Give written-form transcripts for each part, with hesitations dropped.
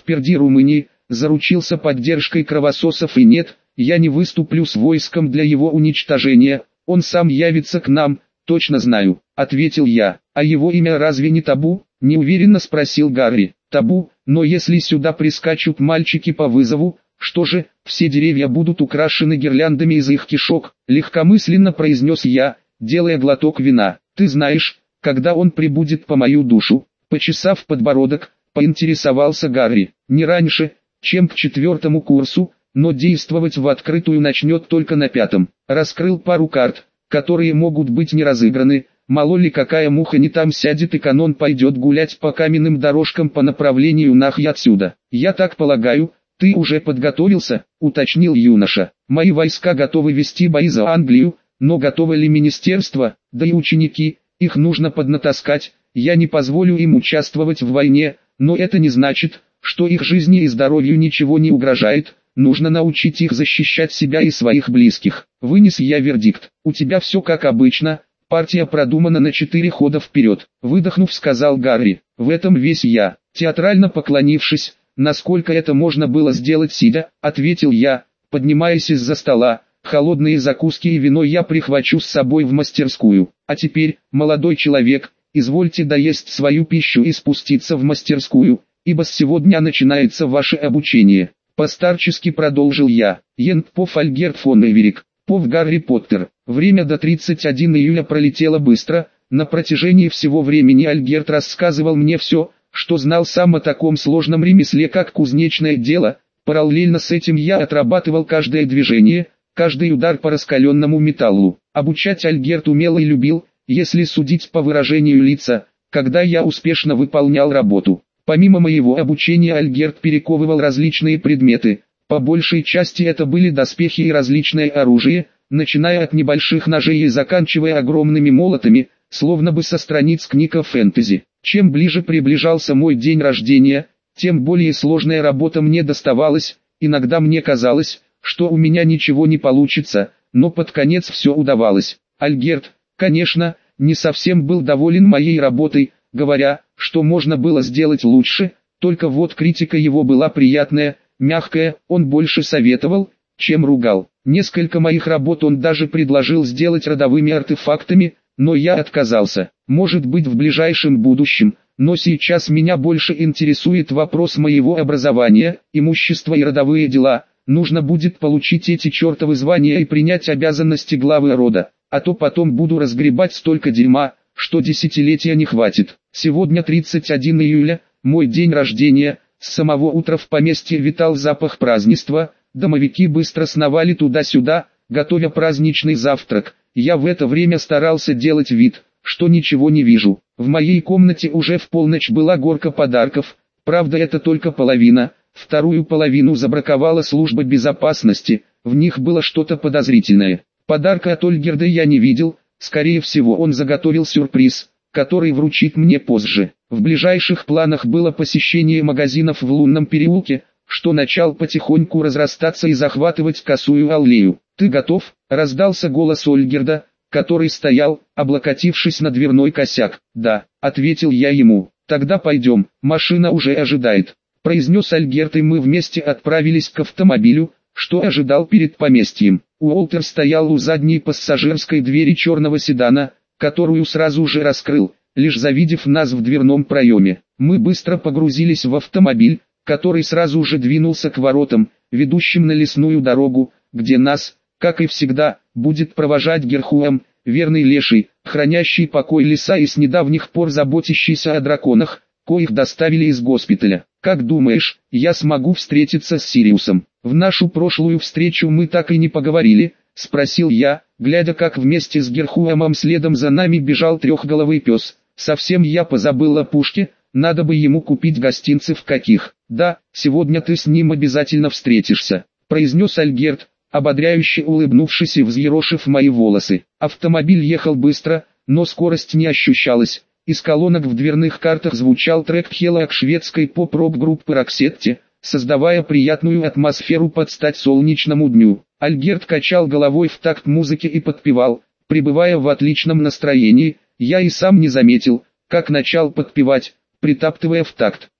впереди Румынии, заручился поддержкой кровососов и нет, я не выступлю с войском для его уничтожения, он сам явится к нам, точно знаю, ответил я. А его имя разве не табу? Неуверенно спросил Гарри. Табу, но если сюда прискачут мальчики по вызову, что же, все деревья будут украшены гирляндами из их кишок, легкомысленно произнес я, делая глоток вина. Ты знаешь, когда он прибудет по мою душу? Почесав подбородок, поинтересовался Гарри. Не раньше, чем к 4-му курсу, но действовать в открытую начнет только на 5-м. Раскрыл пару карт, которые могут быть не разыграны, мало ли какая муха не там сядет и канон пойдет гулять по каменным дорожкам по направлению нахуй отсюда. Я так полагаю, ты уже подготовился, уточнил юноша. Мои войска готовы вести бои за Англию, но готово ли министерство, да и ученики, их нужно поднатаскать, я не позволю им участвовать в войне, но это не значит, что их жизни и здоровью ничего не угрожает, нужно научить их защищать себя и своих близких. Вынес я вердикт, у тебя все как обычно, партия продумана на 4 хода вперед, выдохнув сказал Гарри, в этом весь я, театрально поклонившись, насколько это можно было сделать сидя, ответил я, поднимаясь из-за стола, холодные закуски и вино я прихвачу с собой в мастерскую, а теперь, молодой человек, извольте доесть свою пищу и спуститься в мастерскую, ибо с сегодня начинается ваше обучение. Постарчески продолжил я. Йент Пов Альгерт фон Эверик, Пов Гарри Поттер. Время до 31 июля пролетело быстро, на протяжении всего времени Альгерт рассказывал мне все, что знал сам о таком сложном ремесле как кузнечное дело, параллельно с этим я отрабатывал каждое движение, каждый удар по раскаленному металлу. Обучать Альгерт умел и любил, если судить по выражению лица, когда я успешно выполнял работу. Помимо моего обучения Альгерт перековывал различные предметы, по большей части это были доспехи и различное оружие, начиная от небольших ножей и заканчивая огромными молотами, словно бы со страниц книг о фэнтези. Чем ближе приближался мой день рождения, тем более сложная работа мне доставалась, иногда мне казалось, что у меня ничего не получится, но под конец все удавалось. Альгерт, конечно, не совсем был доволен моей работой, говоря, что можно было сделать лучше, только вот критика его была приятная, мягкая, он больше советовал, чем ругал. Несколько моих работ он даже предложил сделать родовыми артефактами, но я отказался. Может быть в ближайшем будущем, но сейчас меня больше интересует вопрос моего образования, имущества и родовые дела. Нужно будет получить эти чертовы звания и принять обязанности главы рода, а то потом буду разгребать столько дерьма, что десятилетия не хватит. Сегодня 31 июля, мой день рождения, с самого утра в поместье витал запах празднества, домовики быстро сновали туда-сюда, готовя праздничный завтрак. Я в это время старался делать вид, что ничего не вижу. В моей комнате уже в полночь была горка подарков, правда это только половина, вторую половину забраковала служба безопасности, в них было что-то подозрительное. Подарка от Ольгерда я не видел, скорее всего он заготовил сюрприз, который вручит мне позже. В ближайших планах было посещение магазинов в Лунном переулке, что начал потихоньку разрастаться и захватывать косую аллею. «Ты готов?» — раздался голос Ольгерда, который стоял, облокотившись на дверной косяк. «Да», — ответил я ему. «Тогда пойдем, машина уже ожидает», — произнес Альгерт, и мы вместе отправились к автомобилю, что ожидал перед поместьем. Уолтер стоял у задней пассажирской двери черного седана, которую сразу же раскрыл, лишь завидев нас в дверном проеме. Мы быстро погрузились в автомобиль, который сразу же двинулся к воротам, ведущим на лесную дорогу, где нас, как и всегда, будет провожать Герхуэм, верный леший, хранящий покой леса и с недавних пор заботящийся о драконах, коих доставили из госпиталя. «Как думаешь, я смогу встретиться с Сириусом?» «В нашу прошлую встречу мы так и не поговорили», — спросил я, глядя, как вместе с Герхуэмом следом за нами бежал трехголовый пес. «Совсем я позабыл о Пушке, надо бы ему купить гостинцев каких». «Да, сегодня ты с ним обязательно встретишься», — произнес Альгерт, ободряюще улыбнувшись и взъерошив мои волосы. Автомобиль ехал быстро, но скорость не ощущалась. Из колонок в дверных картах звучал трек Хеллоак шведской поп-рок-группы Роксетти, создавая приятную атмосферу под стать солнечному дню. Альгерт качал головой в такт музыки и подпевал, пребывая в отличном настроении. Я и сам не заметил, как начал подпевать, притаптывая в такт.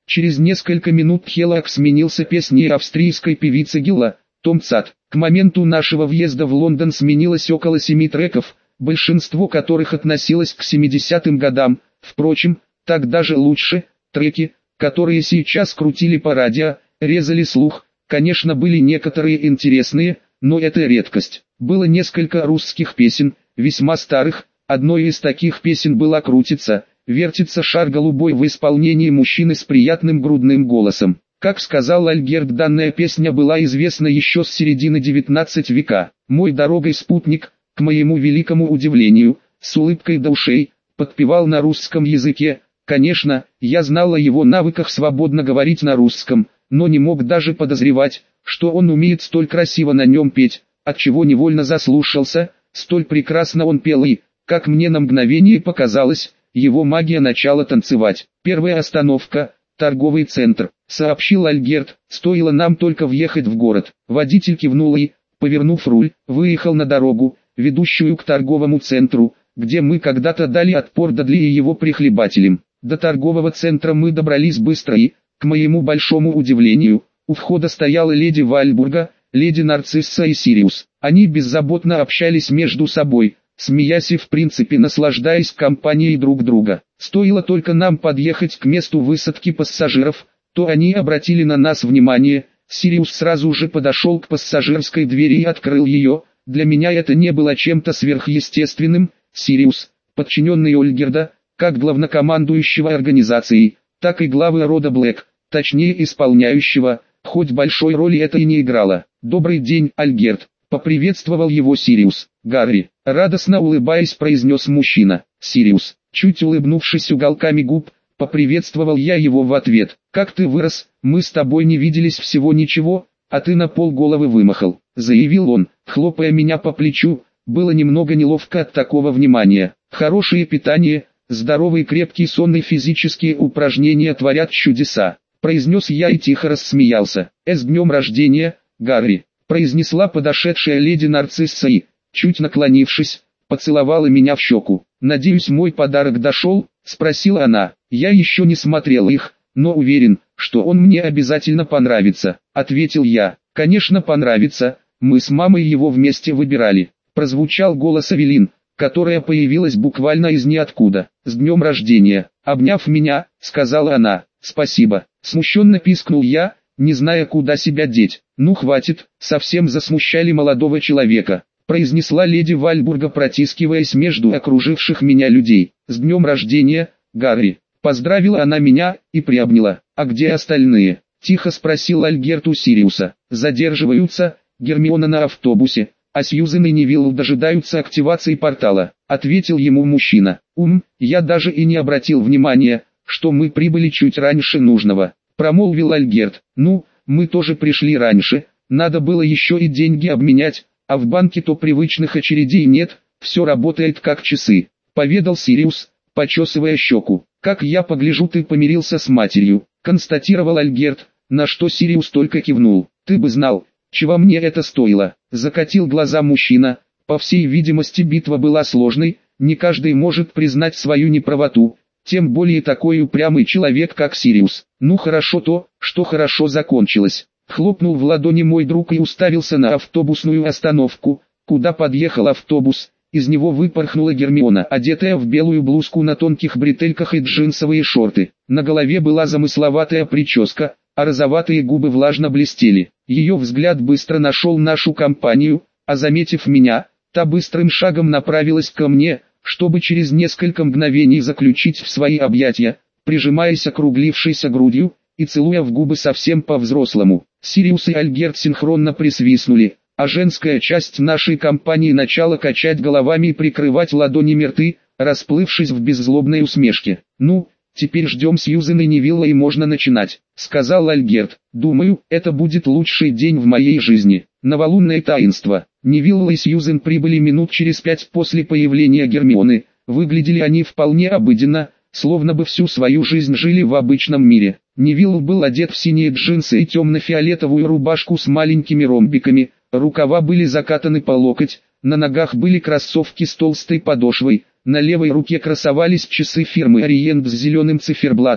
Через несколько минут Хеллоак сменился песней австрийской певицы Гилла «Том Цат». К моменту нашего въезда в Лондон сменилось около 7 треков, большинство которых относилось к 70-м годам. Впрочем, так даже лучше. Треки, которые сейчас крутили по радио, резали слух. Конечно, были некоторые интересные, но это редкость. Было несколько русских песен, весьма старых. Одной из таких песен была «Крутится, вертится шар голубой» в исполнении мужчины с приятным грудным голосом. Как сказал Альгерт, данная песня была известна еще с середины 19 века. Мой дорогой спутник, к моему великому удивлению, с улыбкой до ушей, подпевал на русском языке. Конечно, я знал о его навыках свободно говорить на русском, но не мог даже подозревать, что он умеет столь красиво на нем петь, отчего невольно заслушался. Столь прекрасно он пел и, как мне на мгновение показалось, его магия начала танцевать. Первая остановка – торговый центр, сообщил Альгерт. Стоило нам только въехать в город. Водитель кивнул и, повернув руль, выехал на дорогу, ведущую к торговому центру, где мы когда-то дали отпор Дадли и его прихлебателям. До торгового центра мы добрались быстро и, к моему большому удивлению, у входа стояла леди Вальбурга, леди Нарцисса и Сириус. Они беззаботно общались между собой, смеясь и в принципе наслаждаясь компанией друг друга. Стоило только нам подъехать к месту высадки пассажиров, то они обратили на нас внимание. Сириус сразу же подошел к пассажирской двери и открыл ее. Для меня это не было чем-то сверхъестественным. Сириус, подчиненный Ольгерда, как главнокомандующего организацией, так и главы рода Блэк, точнее исполняющего, хоть большой роли это и не играло. «Добрый день, Альгерт», — поприветствовал его Сириус. «Гарри», — радостно улыбаясь, произнес мужчина. «Сириус», чуть улыбнувшись уголками губ, поприветствовал я его в ответ. «Как ты вырос, мы с тобой не виделись всего ничего, а ты на полголовы вымахал», — заявил он, хлопая меня по плечу. Было немного неловко от такого внимания. «Хорошее питание, здоровый крепкий сон и физические упражнения творят чудеса», — произнес я и тихо рассмеялся. «С днем рождения, Гарри», — произнесла подошедшая леди Нарцисса и, чуть наклонившись, поцеловала меня в щеку. «Надеюсь, мой подарок дошел?» — спросила она. «Я еще не смотрел их, но уверен, что он мне обязательно понравится», — ответил я. «Конечно понравится, мы с мамой его вместе выбирали». Прозвучал голос Эвелин, которая появилась буквально из ниоткуда. «С днем рождения!» Обняв меня, сказала она. «Спасибо!» Смущенно пискнул я, не зная, куда себя деть. «Ну хватит, совсем засмущали молодого человека», произнесла леди Вальбурга, протискиваясь между окруживших меня людей. «С днем рождения, Гарри!» Поздравила она меня и приобняла. «А где остальные?» Тихо спросил Альгерт у Сириуса. «Задерживаются, Гермиона на автобусе, а Сьюзен и Невилл дожидаются активации портала», — ответил ему мужчина. Я даже и не обратил внимания, что мы прибыли чуть раньше нужного», — промолвил Альгерт. «Ну, мы тоже пришли раньше, надо было еще и деньги обменять, а в банке то привычных очередей нет, все работает как часы», — поведал Сириус, почесывая щеку. «Как я погляжу, ты помирился с матерью», — констатировал Альгерт, на что Сириус только кивнул. «Ты бы знал, чего мне это стоило», — закатил глаза мужчина. «По всей видимости, битва была сложной, не каждый может признать свою неправоту, тем более такой упрямый человек, как Сириус. Ну хорошо то, что хорошо закончилось». Хлопнул в ладони мой друг и уставился на автобусную остановку, куда подъехал автобус. Из него выпорхнула Гермиона, одетая в белую блузку на тонких бретельках и джинсовые шорты. На голове была замысловатая прическа, а розоватые губы влажно блестели. Ее взгляд быстро нашел нашу компанию, а заметив меня, та быстрым шагом направилась ко мне, чтобы через несколько мгновений заключить в свои объятия, прижимаясь округлившейся грудью и целуя в губы совсем по-взрослому. Сириус и Альгерт синхронно присвистнули, а женская часть нашей компании начала качать головами и прикрывать ладонями рты, расплывшись в беззлобной усмешке. «Ну, теперь ждем Сьюзен и Невилла и можно начинать», — сказал Альгерт. «Думаю, это будет лучший день в моей жизни». Новолунное таинство. Невилла и Сьюзен прибыли минут через 5 после появления Гермионы. Выглядели они вполне обыденно, словно бы всю свою жизнь жили в обычном мире. Невилл был одет в синие джинсы и темно-фиолетовую рубашку с маленькими ромбиками, рукава были закатаны по локоть, на ногах были кроссовки с толстой подошвой, на левой руке красовались часы фирмы Orient с зеленым циферблатом,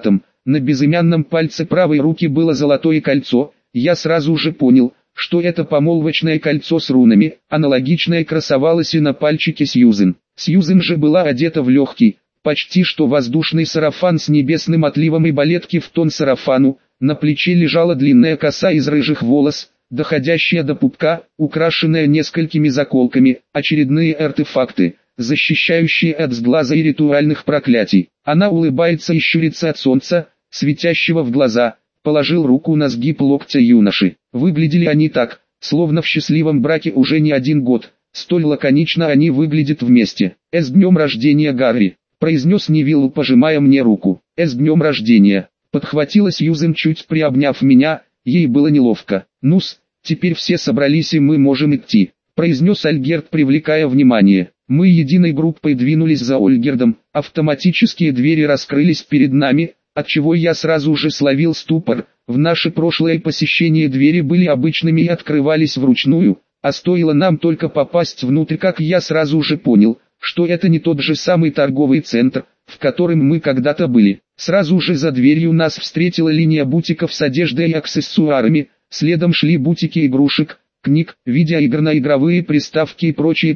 На безымянном пальце правой руки было золотое кольцо. Я сразу же понял, что это помолвочное кольцо с рунами, аналогичное красовалось и на пальчике Сьюзен. Сьюзен же была одета в легкий, почти что воздушный сарафан с небесным отливом и балетки в тон сарафану. На плече лежала длинная коса из рыжих волос, доходящая до пупка, украшенная несколькими заколками, очередные артефакты, защищающие от сглаза и ритуальных проклятий. Она улыбается и щурится от солнца, светящего в глаза. Положил руку на сгиб локтя юноши. Выглядели они так, словно в счастливом браке уже не один год. Столь лаконично они выглядят вместе. «С днем рождения, Гарри!» — произнес Невилл, пожимая мне руку. «С днем рождения!» — подхватила Сьюзен, чуть приобняв меня. Ей было неловко. «Ну-с, теперь все собрались и мы можем идти», — произнес Альгерт, привлекая внимание. Мы единой группой двинулись за Ольгердом. Автоматические двери раскрылись перед нами, отчего я сразу же словил ступор. В наше прошлое посещение двери были обычными и открывались вручную, а стоило нам только попасть внутрь, как я сразу же понял, что это не тот же самый торговый центр, в котором мы когда-то были. Сразу же за дверью нас встретила линия бутиков с одеждой и аксессуарами, следом шли бутики игрушек, книг, видеоигр на игровые приставки и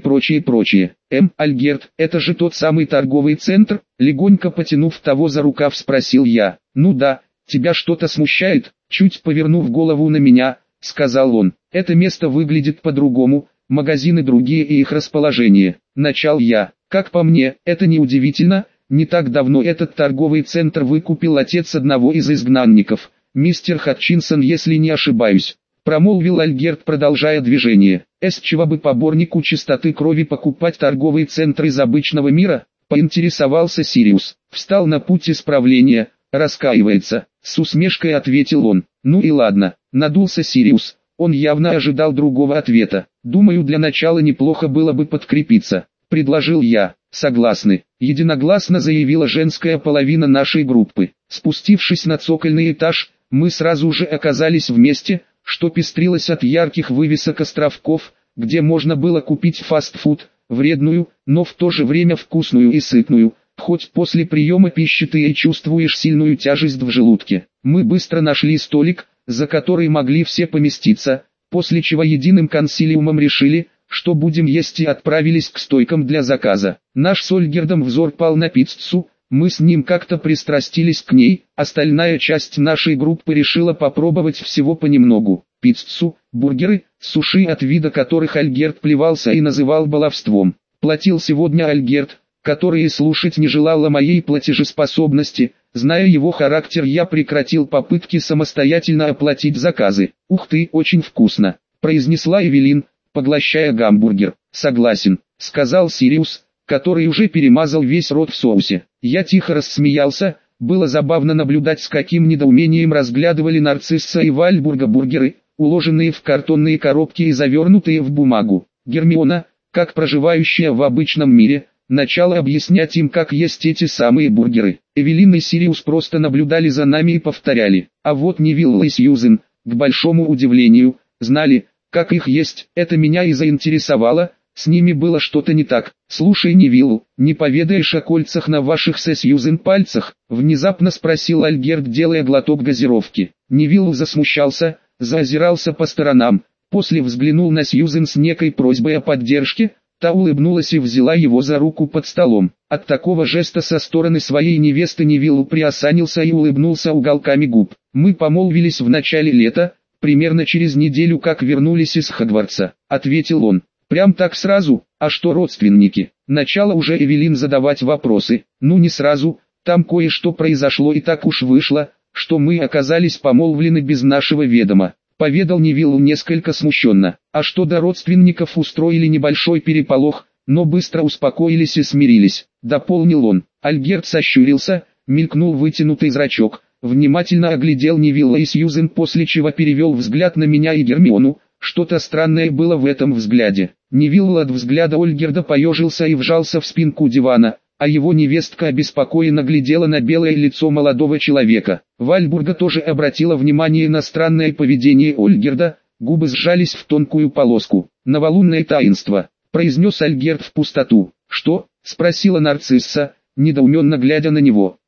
прочее. Альгерт, это же тот самый торговый центр? Легонько потянув того за рукав, спросил я. Ну да, тебя что-то смущает? Чуть повернув голову на меня, сказал он. Это место выглядит по-другому, магазины другие и их расположение. Начал я. Как по мне, это не удивительно, не так давно этот торговый центр выкупил отец одного из изгнанников, мистер Хатчинсон, если не ошибаюсь. Промолвил Альгерт, продолжая движение. С чего бы поборнику чистоты крови покупать торговый центр из обычного мира? Поинтересовался Сириус. Встал на путь исправления, раскаивается. С усмешкой ответил он. Ну и ладно, надулся Сириус. Он явно ожидал другого ответа. Думаю, для начала неплохо было бы подкрепиться. Предложил я. Согласны. Единогласно заявила женская половина нашей группы. Спустившись на цокольный этаж, мы сразу же оказались вместе, что пестрилось от ярких вывесок островков, где можно было купить фастфуд, вредную, но в то же время вкусную и сытную. Хоть после приема пищи ты и чувствуешь сильную тяжесть в желудке. Мы быстро нашли столик, за который могли все поместиться, после чего единым консилиумом решили, что будем есть, и отправились к стойкам для заказа. Наш с Ольгердом взор пал на пиццу. Мы с ним как-то пристрастились к ней, остальная часть нашей группы решила попробовать всего понемногу. Пиццу, бургеры, суши, от вида которых Альгерт плевался и называл баловством. Платил сегодня Альгерт, который и слушать не желал о моей платежеспособности. Зная его характер, я прекратил попытки самостоятельно оплатить заказы. «Ух ты, очень вкусно», — произнесла Эвелин, поглощая гамбургер. «Согласен», — сказал Сириус, который уже перемазал весь рот в соусе. Я тихо рассмеялся, было забавно наблюдать, с каким недоумением разглядывали Нарцисса и Вальбурга бургеры, уложенные в картонные коробки и завернутые в бумагу. Гермиона, как проживающая в обычном мире, начала объяснять им, как есть эти самые бургеры. Эвелин и Сириус просто наблюдали за нами и повторяли. А вот Невилл и Сьюзен, к большому удивлению, знали, как их есть. Это меня и заинтересовало. С ними было что-то не так. «Слушай, Невилл, не поведаешь о кольцах на ваших со Сьюзен пальцах?» Внезапно спросил Альгерт, делая глоток газировки. Невилл засмущался, заозирался по сторонам, после взглянул на Сьюзен с некой просьбой о поддержке. Та улыбнулась и взяла его за руку под столом. От такого жеста со стороны своей невесты Невилл приосанился и улыбнулся уголками губ. «Мы помолвились в начале лета, примерно через неделю как вернулись из Хогвартса», — ответил он. «Прям так сразу? А что родственники?» Начала уже Эвелин задавать вопросы. «Ну не сразу, там кое-что произошло и так уж вышло, что мы оказались помолвлены без нашего ведома», — поведал Невилл несколько смущенно. «А что до родственников, устроили небольшой переполох, но быстро успокоились и смирились», — дополнил он. Альгерт сощурился, мелькнул вытянутый зрачок, внимательно оглядел Невилла и Сьюзен, после чего перевел взгляд на меня и Гермиону. Что-то странное было в этом взгляде. Невилл от взгляда Ольгерда поежился и вжался в спинку дивана, а его невестка обеспокоенно глядела на белое лицо молодого человека. Вальбурга тоже обратила внимание на странное поведение Ольгерда, губы сжались в тонкую полоску. «Новолунное таинство», — произнес Альгерт в пустоту. «Что?» — спросила Нарцисса, недоуменно глядя на него.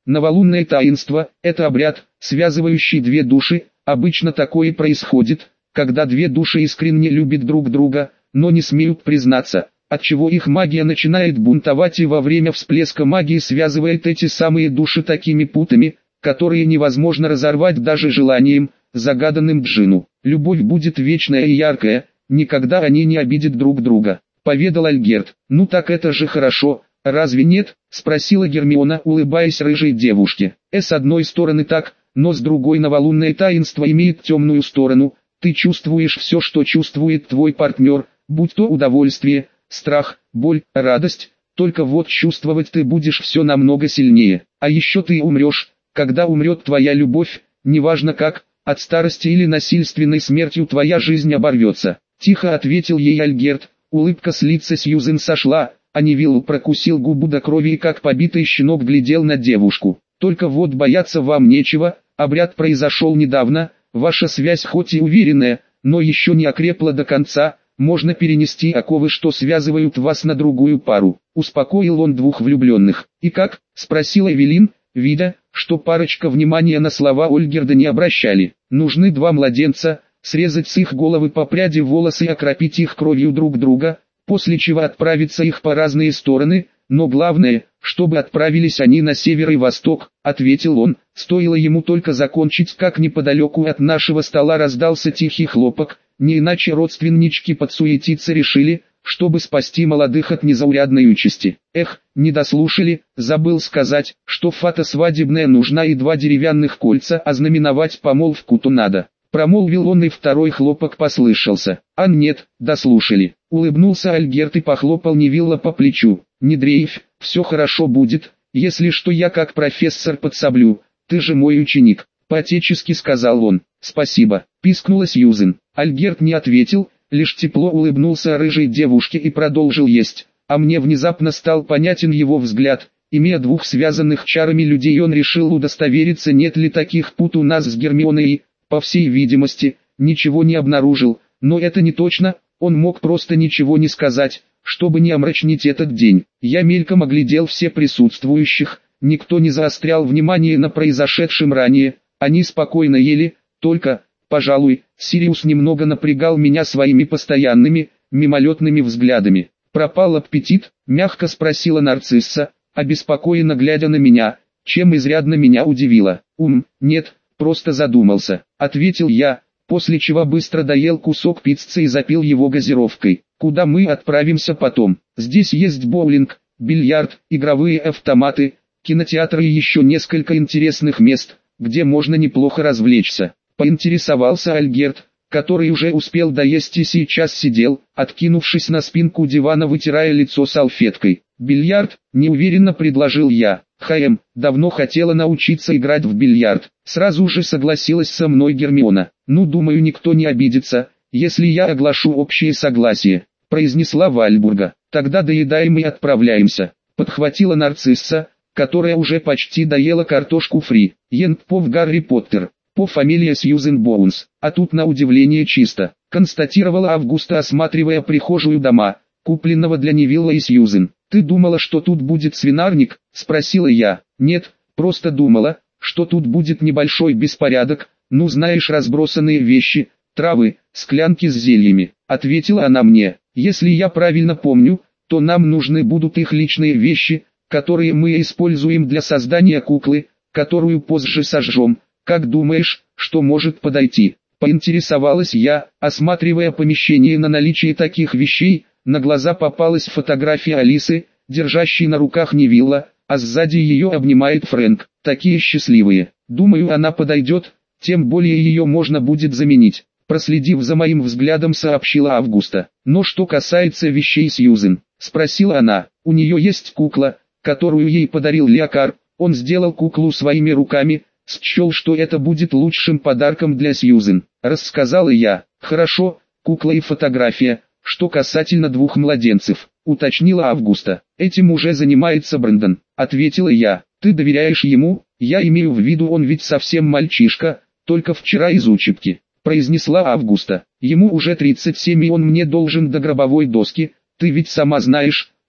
Новолунное таинство – это обряд, связывающий две души. Обычно такое происходит, когда две души искренне любят друг друга, но не смеют признаться, отчего их магия начинает бунтовать, и во время всплеска магии связывает эти самые души такими путами, которые невозможно разорвать даже желанием, загаданным джинну. Любовь будет вечная и яркая, никогда они не обидят друг друга, поведал Альгерт. Ну так это же хорошо, разве нет? Спросила Гермиона, улыбаясь рыжей девушке. С одной стороны так, но с другой новолунное таинство имеет темную сторону. Ты чувствуешь все, что чувствует твой партнер, будь то удовольствие, страх, боль, радость, только вот чувствовать ты будешь все намного сильнее. А еще ты умрешь, когда умрет твоя любовь, неважно как, от старости или насильственной смертью твоя жизнь оборвется. Тихо ответил ей Альгерт, улыбка с лица Сьюзен сошла, а Невилл прокусил губу до крови и как побитый щенок глядел на девушку. Только вот бояться вам нечего, обряд произошел недавно, ваша связь хоть и уверенная, но еще не окрепла до конца, можно перенести оковы, что связывают вас, на другую пару. Успокоил он двух влюбленных. И как? Спросила Эвелин, видя, что парочка внимания на слова Ольгерда не обращали. Нужны два младенца, срезать с их головы по пряди волос и окропить их кровью друг друга, после чего отправиться их по разные стороны, но главное, чтобы отправились они на север и восток, ответил он. Стоило ему только закончить, как неподалеку от нашего стола раздался тихий хлопок, не иначе родственнички подсуетиться решили, чтобы спасти молодых от незаурядной участи. Эх, не дослушали, забыл сказать, что фата свадебная нужна и 2 деревянных кольца, а знаменовать помолвку-то надо. Промолвил он, и второй хлопок послышался. А нет, дослушали. Улыбнулся Альгерт и похлопал Невилла по плечу. Не дрейфь, все хорошо будет, если что я как профессор подсоблю, ты же мой ученик. По-отечески сказал он. Спасибо, пискнула Сьюзен. Альгерт не ответил, лишь тепло улыбнулся рыжей девушке и продолжил есть. А мне внезапно стал понятен его взгляд. Имея двух связанных чарами людей, он решил удостовериться, нет ли таких пут у нас с Гермионой, и, по всей видимости, ничего не обнаружил. Но это не точно, он мог просто ничего не сказать, чтобы не омрачнить этот день. Я мельком оглядел все присутствующих, никто не заострял внимание на произошедшем ранее, они спокойно ели, только, пожалуй, Сириус немного напрягал меня своими постоянными, мимолетными взглядами. «Пропал аппетит?» – мягко спросила нарцисса, обеспокоенно глядя на меня, чем изрядно меня удивило. Нет, просто задумался», – ответил я, после чего быстро доел кусок пиццы и запил его газировкой. «Куда мы отправимся потом? Здесь есть боулинг, бильярд, игровые автоматы, кинотеатр и еще несколько интересных мест, где можно неплохо развлечься», – поинтересовался Альгерт, который уже успел доесть и сейчас сидел, откинувшись на спинку дивана, вытирая лицо салфеткой. «Бильярд?» – неуверенно предложил я. Давно хотела научиться играть в бильярд. Сразу же согласилась со мной Гермиона. «Ну, думаю, никто не обидится, если я оглашу общее согласие», – произнесла Вальбурга. «Тогда доедаем и отправляемся», – подхватила нарцисса, которая уже почти доела картошку фри. «Ентпов Гарри Поттер. По фамилия Сьюзен Боунс, а тут на удивление чисто», – констатировала Августа, осматривая прихожую дома, купленного для Невилла и Сьюзен. «Ты думала, что тут будет свинарник?» – спросила я. «Нет, просто думала, что тут будет небольшой беспорядок, ну знаешь, разбросанные вещи, травы, склянки с зельями», – ответила она мне. «Если я правильно помню, то нам нужны будут их личные вещи, которые мы используем для создания куклы, которую позже сожжем. Как думаешь, что может подойти?» – поинтересовалась я, осматривая помещение на наличие таких вещей. На глаза попалась фотография Алисы, держащей на руках Невилла, а сзади ее обнимает Фрэнк. Такие счастливые. «Думаю, она подойдет, тем более ее можно будет заменить», – проследив за моим взглядом, сообщила Августа. «Но что касается вещей Сьюзен?» – спросила она. «У нее есть кукла, которую ей подарил Леокар, он сделал куклу своими руками, счел, что это будет лучшим подарком для Сьюзен», – рассказала я. «Хорошо, кукла и фотография. Что касательно двух младенцев», – уточнила Августа. «Этим уже занимается Брэндон», – ответила я. «Ты доверяешь ему?» «Я имею в виду, он ведь совсем мальчишка, только вчера из учебки», – произнесла Августа. «Ему уже 37, и он мне должен до гробовой доски. Ты ведь сама знаешь,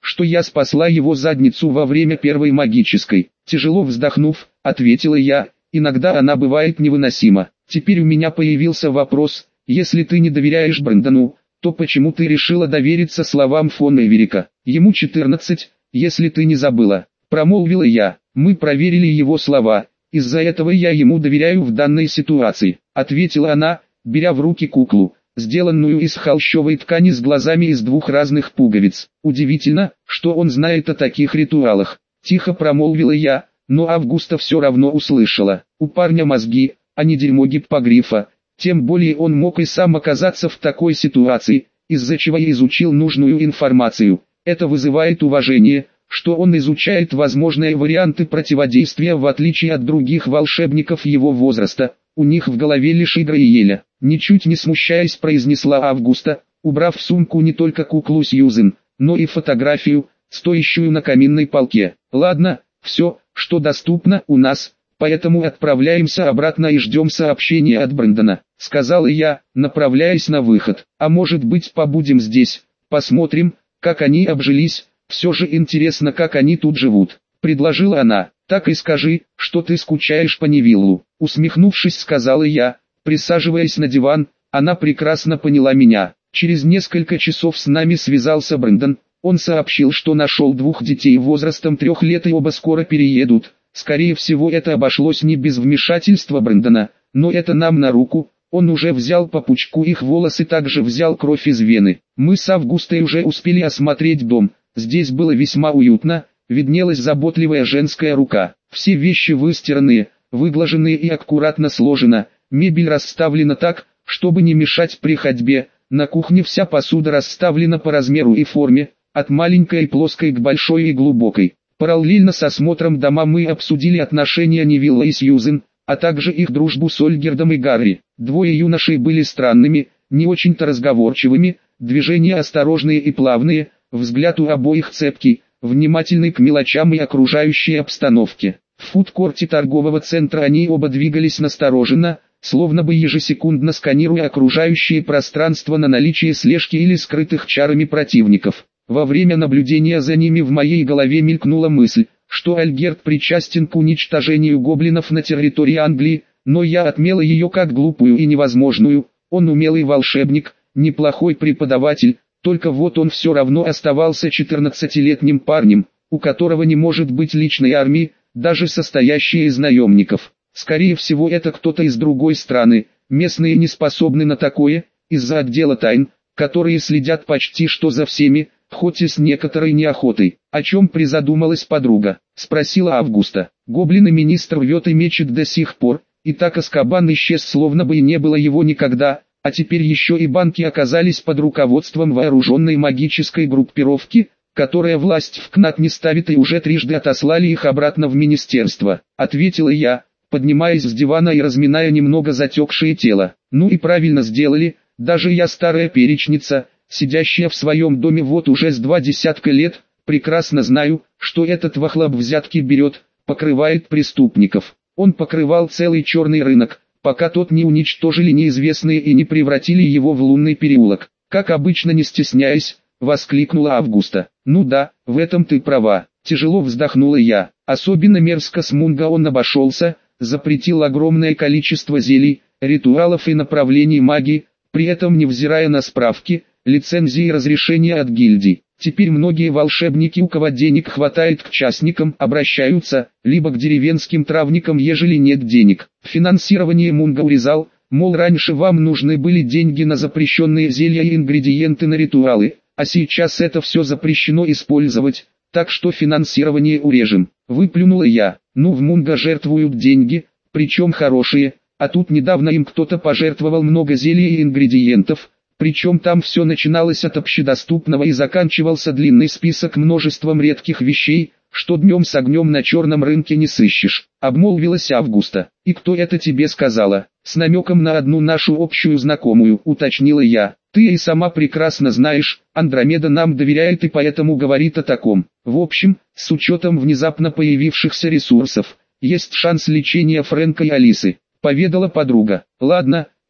что я спасла его задницу во время первой магической. Тяжело вздохнув, ответила я, иногда она бывает невыносима. Теперь у меня появился вопрос, если ты не доверяешь Брэндону, то почему ты решила довериться словам фон Эверика? Ему 14, если ты не забыла, промолвила я. Мы проверили его слова, из-за этого я ему доверяю в данной ситуации, ответила она, беря в руки куклу, сделанную из холщовой ткани с глазами из двух разных пуговиц. Удивительно, что он знает о таких ритуалах. Тихо промолвила я, но Августа все равно услышала. У парня мозги, а не дерьмо гиппогрифа. Тем более он мог и сам оказаться в такой ситуации, из-за чего я изучил нужную информацию. Это вызывает уважение, что он изучает возможные варианты противодействия в отличие от других волшебников его возраста. У них в голове лишь игры и еля. Ничуть не смущаясь, произнесла Августа, убрав в сумку не только куклу Сьюзен, но и фотографию, стоящую на каминной полке. Ладно, все, что доступно у нас, поэтому отправляемся обратно и ждем сообщения от Брэндона, сказал я, направляясь на выход. А может быть, побудем здесь, посмотрим, как они обжились, все же интересно, как они тут живут, предложила она. Так и скажи, что ты скучаешь по Невиллу, усмехнувшись, сказала я, присаживаясь на диван. Она прекрасно поняла меня. Через несколько часов с нами связался Брэндон. Он сообщил, что нашел 2 детей возрастом 3 лет и оба скоро переедут. Скорее всего, это обошлось не без вмешательства Брэндона, но это нам на руку. Он уже взял по пучку их волос и также взял кровь из вены. Мы с Августой уже успели осмотреть дом. Здесь было весьма уютно, виднелась заботливая женская рука. Все вещи выстиранные, выглаженные и аккуратно сложено. Мебель расставлена так, чтобы не мешать при ходьбе. На кухне вся посуда расставлена по размеру и форме, от маленькой и плоской к большой и глубокой. Параллельно с осмотром дома мы обсудили отношения Невилла и Сьюзен, а также их дружбу с Ольгердом и Гарри. Двое юношей были странными, не очень-то разговорчивыми, движения осторожные и плавные, взгляд у обоих цепкий, внимательный к мелочам и окружающей обстановке. В фудкорте торгового центра они оба двигались настороженно, словно бы ежесекундно сканируя окружающее пространство на наличие слежки или скрытых чарами противников. Во время наблюдения за ними в моей голове мелькнула мысль, что Ольгерд причастен к уничтожению гоблинов на территории Англии, но я отмела ее как глупую и невозможную. Он умелый волшебник, неплохой преподаватель, только вот он все равно оставался 14-летним парнем, у которого не может быть личной армии, даже состоящей из наемников. Скорее всего, это кто-то из другой страны, местные не способны на такое, из-за отдела тайн, которые следят почти что за всеми, хоть и с некоторой неохотой. О чем призадумалась подруга, спросила Августа. Гоблин и министр рвет и мечет до сих пор, и так Азкабан исчез, словно бы и не было его никогда, а теперь еще и банки оказались под руководством вооруженной магической группировки, которая власть в КНАТ не ставит, и уже трижды отослали их обратно в министерство, ответила я, поднимаясь с дивана и разминая немного затекшее тело. Ну и правильно сделали, даже я, старая перечница, сидящая в своем доме вот уже с 20 лет, прекрасно знаю, что этот вахлаб взятки берет, покрывает преступников. Он покрывал целый черный рынок, пока тот не уничтожили неизвестные и не превратили его в лунный переулок. Как обычно, не стесняясь, воскликнула Августа. Ну да, в этом ты права, тяжело вздохнула я. Особенно мерзко с Мунго он обошелся, запретил огромное количество зелий, ритуалов и направлений магии, при этом невзирая на справки, лицензии и разрешения от гильдий. Теперь многие волшебники, у кого денег хватает, к частникам обращаются, либо к деревенским травникам, ежели нет денег. Финансирование Мунго урезал, мол, раньше вам нужны были деньги на запрещенные зелья и ингредиенты на ритуалы, а сейчас это все запрещено использовать, так что финансирование урежем. Выплюнула я. Ну, в Мунго жертвуют деньги, причем хорошие, а тут недавно им кто-то пожертвовал много зелий и ингредиентов. Причем там все начиналось от общедоступного и заканчивался длинный список множеством редких вещей, что днем с огнем на черном рынке не сыщешь. Обмолвилась Августа. И кто это тебе сказала? С намеком на одну нашу общую знакомую, уточнила я. Ты и сама прекрасно знаешь, Андромеда нам доверяет и поэтому говорит о таком. В общем, с учетом внезапно появившихся ресурсов, есть шанс лечения Фрэнка и Алисы, поведала подруга. Ладно,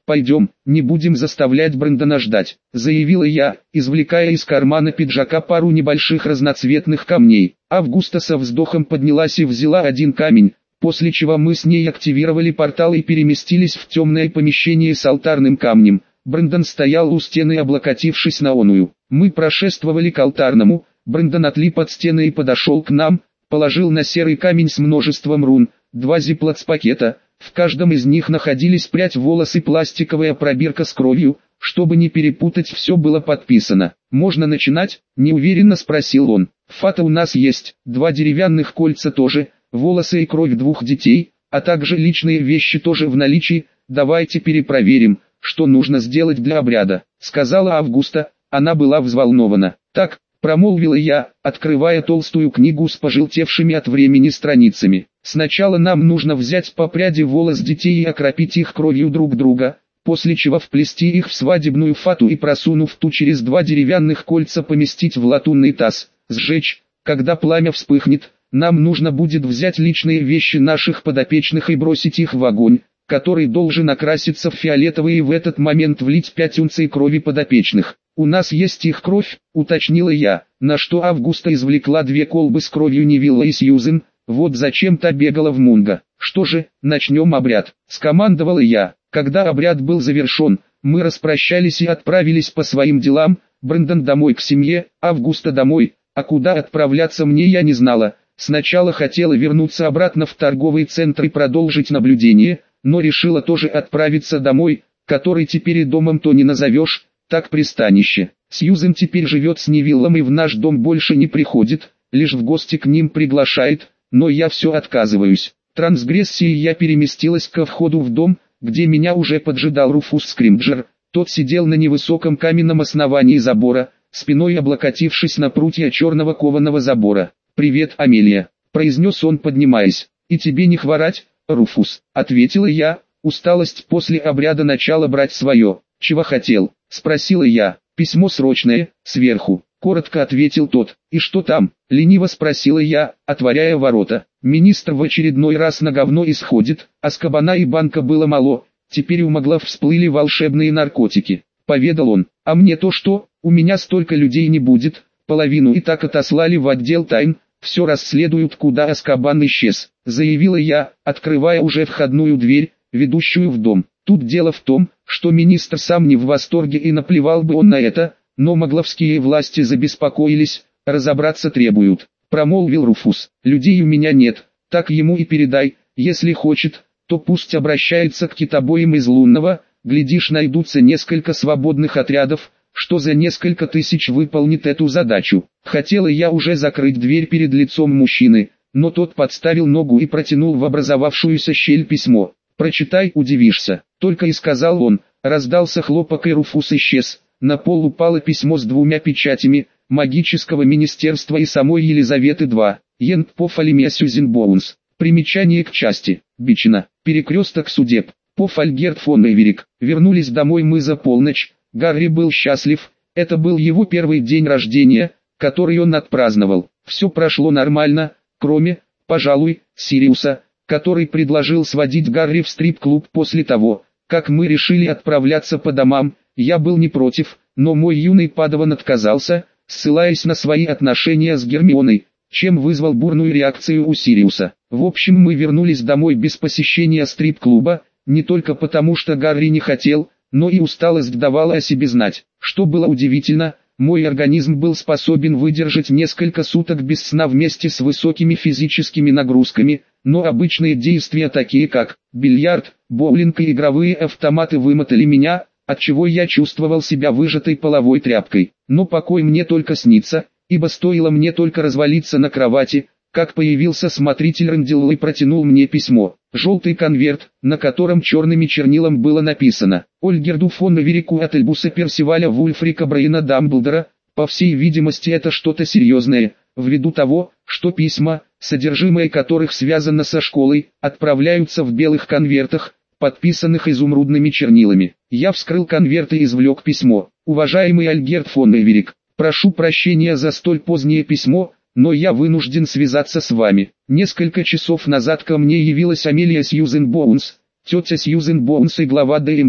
«Пойдем, не будем заставлять Брэндона ждать», — заявила я, извлекая из кармана пиджака пару небольших разноцветных камней. Августа со вздохом поднялась и взяла один камень, после чего мы с ней активировали портал и переместились в темное помещение с алтарным камнем. Брэндон стоял у стены, облокотившись на оную. Мы прошествовали к алтарному, Брэндон отлип от стены и подошел к нам, положил на серый камень с множеством рун, 2 зиплац-пакета. В каждом из них находились прядь волос и пластиковая пробирка с кровью. Чтобы не перепутать, все было подписано. «Можно начинать?» – неуверенно спросил он. «Фата у нас есть, 2 деревянных кольца тоже, волосы и кровь 2 детей, а также личные вещи тоже в наличии. Давайте перепроверим, что нужно сделать для обряда», – сказала Августа. Она была взволнована. «Так», – промолвила я, открывая толстую книгу с пожелтевшими от времени страницами. «Сначала нам нужно взять по пряди волос детей и окропить их кровью друг друга, после чего вплести их в свадебную фату и, просунув ту через 2 деревянных кольца, поместить в латунный таз, сжечь. Когда пламя вспыхнет, нам нужно будет взять личные вещи наших подопечных и бросить их в огонь, который должен окраситься в фиолетовый, и в этот момент влить 5 унций крови подопечных. У нас есть их кровь», — уточнила я, на что Августа извлекла 2 колбы с кровью Невилла и Сьюзен. Вот зачем та бегала в Мунго. «Что же, начнем обряд», — скомандовала я. Когда обряд был завершен, мы распрощались и отправились по своим делам. Брэндон домой к семье, Августа домой, а куда отправляться мне я не знала. Сначала хотела вернуться обратно в торговый центр и продолжить наблюдение, но решила тоже отправиться домой, который теперь и домом-то не назовешь, так пристанище. Сьюзен теперь живет с Невиллом и в наш дом больше не приходит, лишь в гости к ним приглашает, но я все отказываюсь. Трансгрессией я переместилась ко входу в дом, где меня уже поджидал Руфус Скримджер. Тот сидел на невысоком каменном основании забора, спиной облокотившись на прутья черного кованого забора. «Привет, Амелия», — произнес он, поднимаясь. «И тебе не хворать, Руфус», — ответила я. Усталость после обряда начала брать свое. «Чего хотел?» — спросила я. «Письмо срочное, сверху», — коротко ответил тот. «И что там?» — лениво спросила я, отворяя ворота. «Министр в очередной раз на говно исходит, а с кабана и банка было мало, теперь у Маглов всплыли волшебные наркотики», — поведал он. «А мне то что? У меня столько людей не будет, половину и так отослали в отдел тайн, все расследуют, куда Аскабан исчез», — заявила я, открывая уже входную дверь, ведущую в дом. Тут дело в том, что министр сам не в восторге и наплевал бы он на это, но магловские власти забеспокоились, разобраться требуют, промолвил Руфус. «Людей у меня нет, так ему и передай, если хочет, то пусть обращается к китобоям из Лунного, глядишь, найдутся несколько свободных отрядов, что за несколько тысяч выполнит эту задачу». Хотела я уже закрыть дверь перед лицом мужчины, но тот подставил ногу и протянул в образовавшуюся щель письмо. «Прочитай, удивишься», — только и сказал он. Раздался хлопок, и Руфус исчез. На пол упало письмо с 2 печатями, магического министерства и самой Елизаветы II. Йент по Фалимия Сьюзен Боунс. Примечание к части. Бичина. Перекресток судеб. По Альгерт фон Эверик. Вернулись домой мы за полночь. Гарри был счастлив. Это был его первый день рождения, который он отпраздновал. Все прошло нормально, кроме, пожалуй, Сириуса, который предложил сводить Гарри в стрип-клуб после того, как мы решили отправляться по домам. Я был не против, но мой юный падаван отказался, ссылаясь на свои отношения с Гермионой, чем вызвал бурную реакцию у Сириуса. В общем, мы вернулись домой без посещения стрип-клуба, не только потому, что Гарри не хотел, но и усталость давала о себе знать. Что было удивительно, мой организм был способен выдержать несколько суток без сна вместе с высокими физическими нагрузками, но обычные действия, такие как бильярд, боулинг и игровые автоматы, вымотали меня, отчего я чувствовал себя выжатой половой тряпкой. Но покой мне только снится, ибо стоило мне только развалиться на кровати, как появился смотритель Рэндилл и протянул мне письмо. Желтый конверт, на котором черными чернилом было написано: «Ольгерду фон Эверику от Эльбуса Персиваля Вульфрика Брейна Дамблдора». По всей видимости, это что-то серьезное, ввиду того, что письма, содержимое которых связано со школой, отправляются в белых конвертах, подписанных изумрудными чернилами. Я вскрыл конверт и извлек письмо. «Уважаемый Альгерт фон Эверик, прошу прощения за столь позднее письмо, но я вынужден связаться с вами. Несколько часов назад ко мне явилась Амелия Сьюзен Боунс, тетя Сьюзен Боунс и глава ДМП.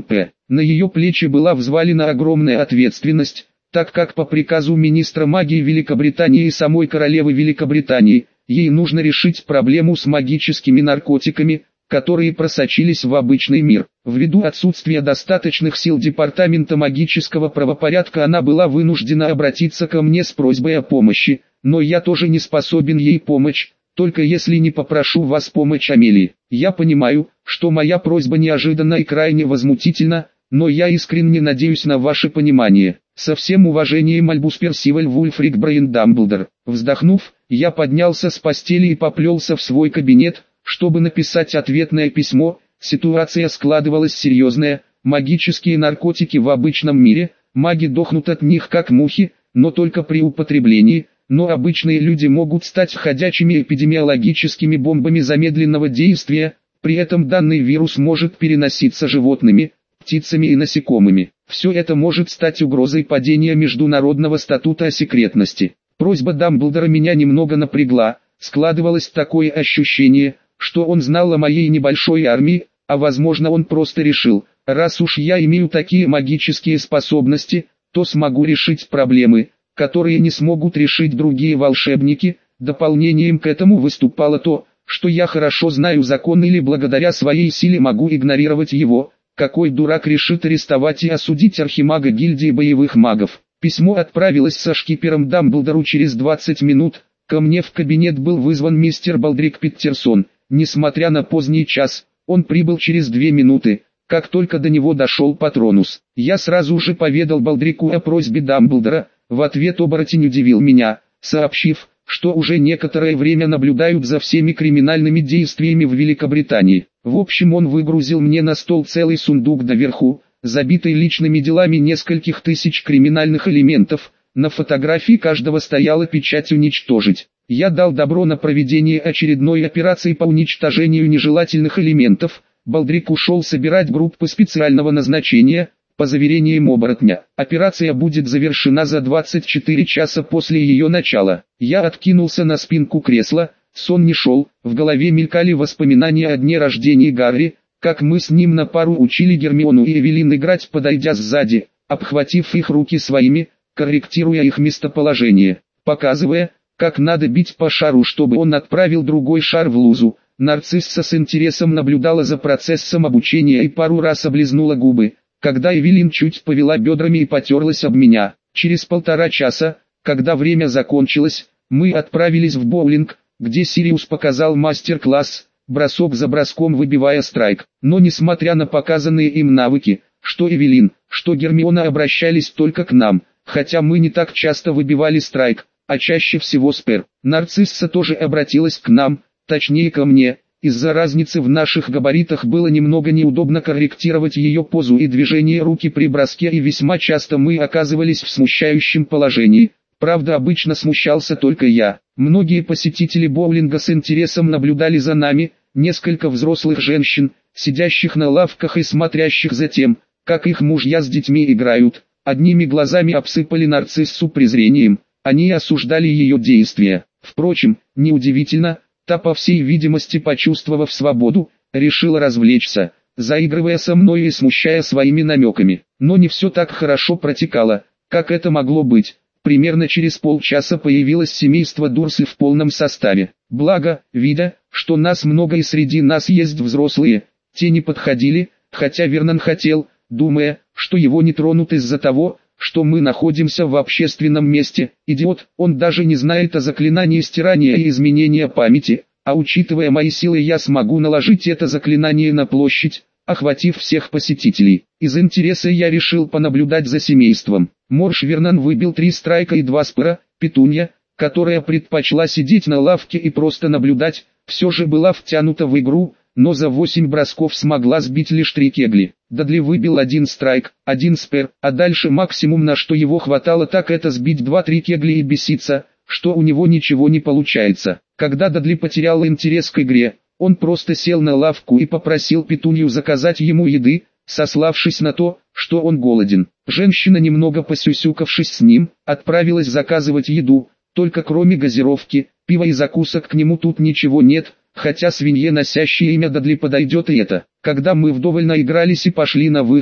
На ее плечи была взвалена огромная ответственность, так как по приказу министра магии Великобритании и самой королевы Великобритании, ей нужно решить проблему с магическими наркотиками, которые просочились в обычный мир. Ввиду отсутствия достаточных сил Департамента магического правопорядка она была вынуждена обратиться ко мне с просьбой о помощи, но я тоже не способен ей помочь, только если не попрошу вас помочь Амелии. Я понимаю, что моя просьба неожиданна и крайне возмутительна, но я искренне надеюсь на ваше понимание. Со всем уважением Альбус Персиваль Вульфрик Брайан Дамблдор. Вздохнув, я поднялся с постели и поплелся в свой кабинет, чтобы написать ответное письмо. Ситуация складывалась серьезная, магические наркотики в обычном мире, маги дохнут от них как мухи, но только при употреблении, но обычные люди могут стать ходячими эпидемиологическими бомбами замедленного действия, при этом данный вирус может переноситься животными, птицами и насекомыми. Все это может стать угрозой падения международного статута о секретности. Просьба Дамблдора меня немного напрягла, складывалось такое ощущение, что он знал о моей небольшой армии, а возможно он просто решил, раз уж я имею такие магические способности, то смогу решить проблемы, которые не смогут решить другие волшебники. Дополнением к этому выступало то, что я хорошо знаю закон или благодаря своей силе могу игнорировать его. Какой дурак решит арестовать и осудить архимага гильдии боевых магов? Письмо отправилось со шкипером Дамблдору через 20 минут. Ко мне в кабинет был вызван мистер Балдрик Питтерсон. Несмотря на поздний час, он прибыл через 2 минуты. Как только до него дошел Патронус, я сразу же поведал Балдрику о просьбе Дамблдора. В ответ оборотень удивил меня, сообщив, что уже некоторое время наблюдают за всеми криминальными действиями в Великобритании. В общем, он выгрузил мне на стол целый сундук доверху, забитый личными делами нескольких тысяч криминальных элементов. На фотографии каждого стояла печать «Уничтожить». Я дал добро на проведение очередной операции по уничтожению нежелательных элементов. Балдрик ушел собирать группы специального назначения. По заверениям оборотня, операция будет завершена за 24 часа после ее начала. Я откинулся на спинку кресла, сон не шел, в голове мелькали воспоминания о дне рождения Гарри, как мы с ним на пару учили Гермиону и Эвелин играть, подойдя сзади, обхватив их руки своими, корректируя их местоположение, показывая, как надо бить по шару, чтобы он отправил другой шар в лузу. Нарцисса с интересом наблюдала за процессом обучения и пару раз облизнула губы, когда Эвелин чуть повела бедрами и потерлась об меня. Через 1,5 часа, когда время закончилось, мы отправились в боулинг, где Сириус показал мастер-класс, бросок за броском выбивая страйк. Но несмотря на показанные им навыки, что Эвелин, что Гермиона обращались только к нам, хотя мы не так часто выбивали страйк, а чаще всего спер. Нарцисса тоже обратилась к нам, точнее ко мне. Из-за разницы в наших габаритах было немного неудобно корректировать ее позу и движение руки при броске, и весьма часто мы оказывались в смущающем положении. Правда, обычно смущался только я. Многие посетители боулинга с интересом наблюдали за нами, несколько взрослых женщин, сидящих на лавках и смотрящих за тем, как их мужья с детьми играют, одними глазами обсыпали нарциссу презрением, они осуждали ее действия. Впрочем, неудивительно, та, по всей видимости почувствовав свободу, решила развлечься, заигрывая со мной и смущая своими намеками. Но не все так хорошо протекало, как это могло быть. Примерно через полчаса появилось семейство Дурсли в полном составе. Благо, видя, что нас много и среди нас есть взрослые, те не подходили, хотя Вернон хотел, думая, что его не тронут из-за того, что мы находимся в общественном месте. Идиот, он даже не знает о заклинании стирания и изменения памяти, а учитывая мои силы я смогу наложить это заклинание на площадь, охватив всех посетителей. Из интереса я решил понаблюдать за семейством. Морш Вернон выбил 3 страйка и 2 спора. Петунья, которая предпочла сидеть на лавке и просто наблюдать, все же была втянута в игру, но за 8 бросков смогла сбить лишь 3 кегли. Дадли выбил 1 страйк, 1 спер, а дальше максимум, на что его хватало, так это сбить 2-3 кегли и беситься, что у него ничего не получается. Когда Дадли потерял интерес к игре, он просто сел на лавку и попросил Петунью заказать ему еды, сославшись на то, что он голоден. Женщина, немного посюсюкавшись с ним, отправилась заказывать еду, только кроме газировки, пива и закусок к нему тут ничего нет, хотя свинье, носящей имя Дадли, подойдет и это. Когда мы вдоволь наигрались и пошли на выход,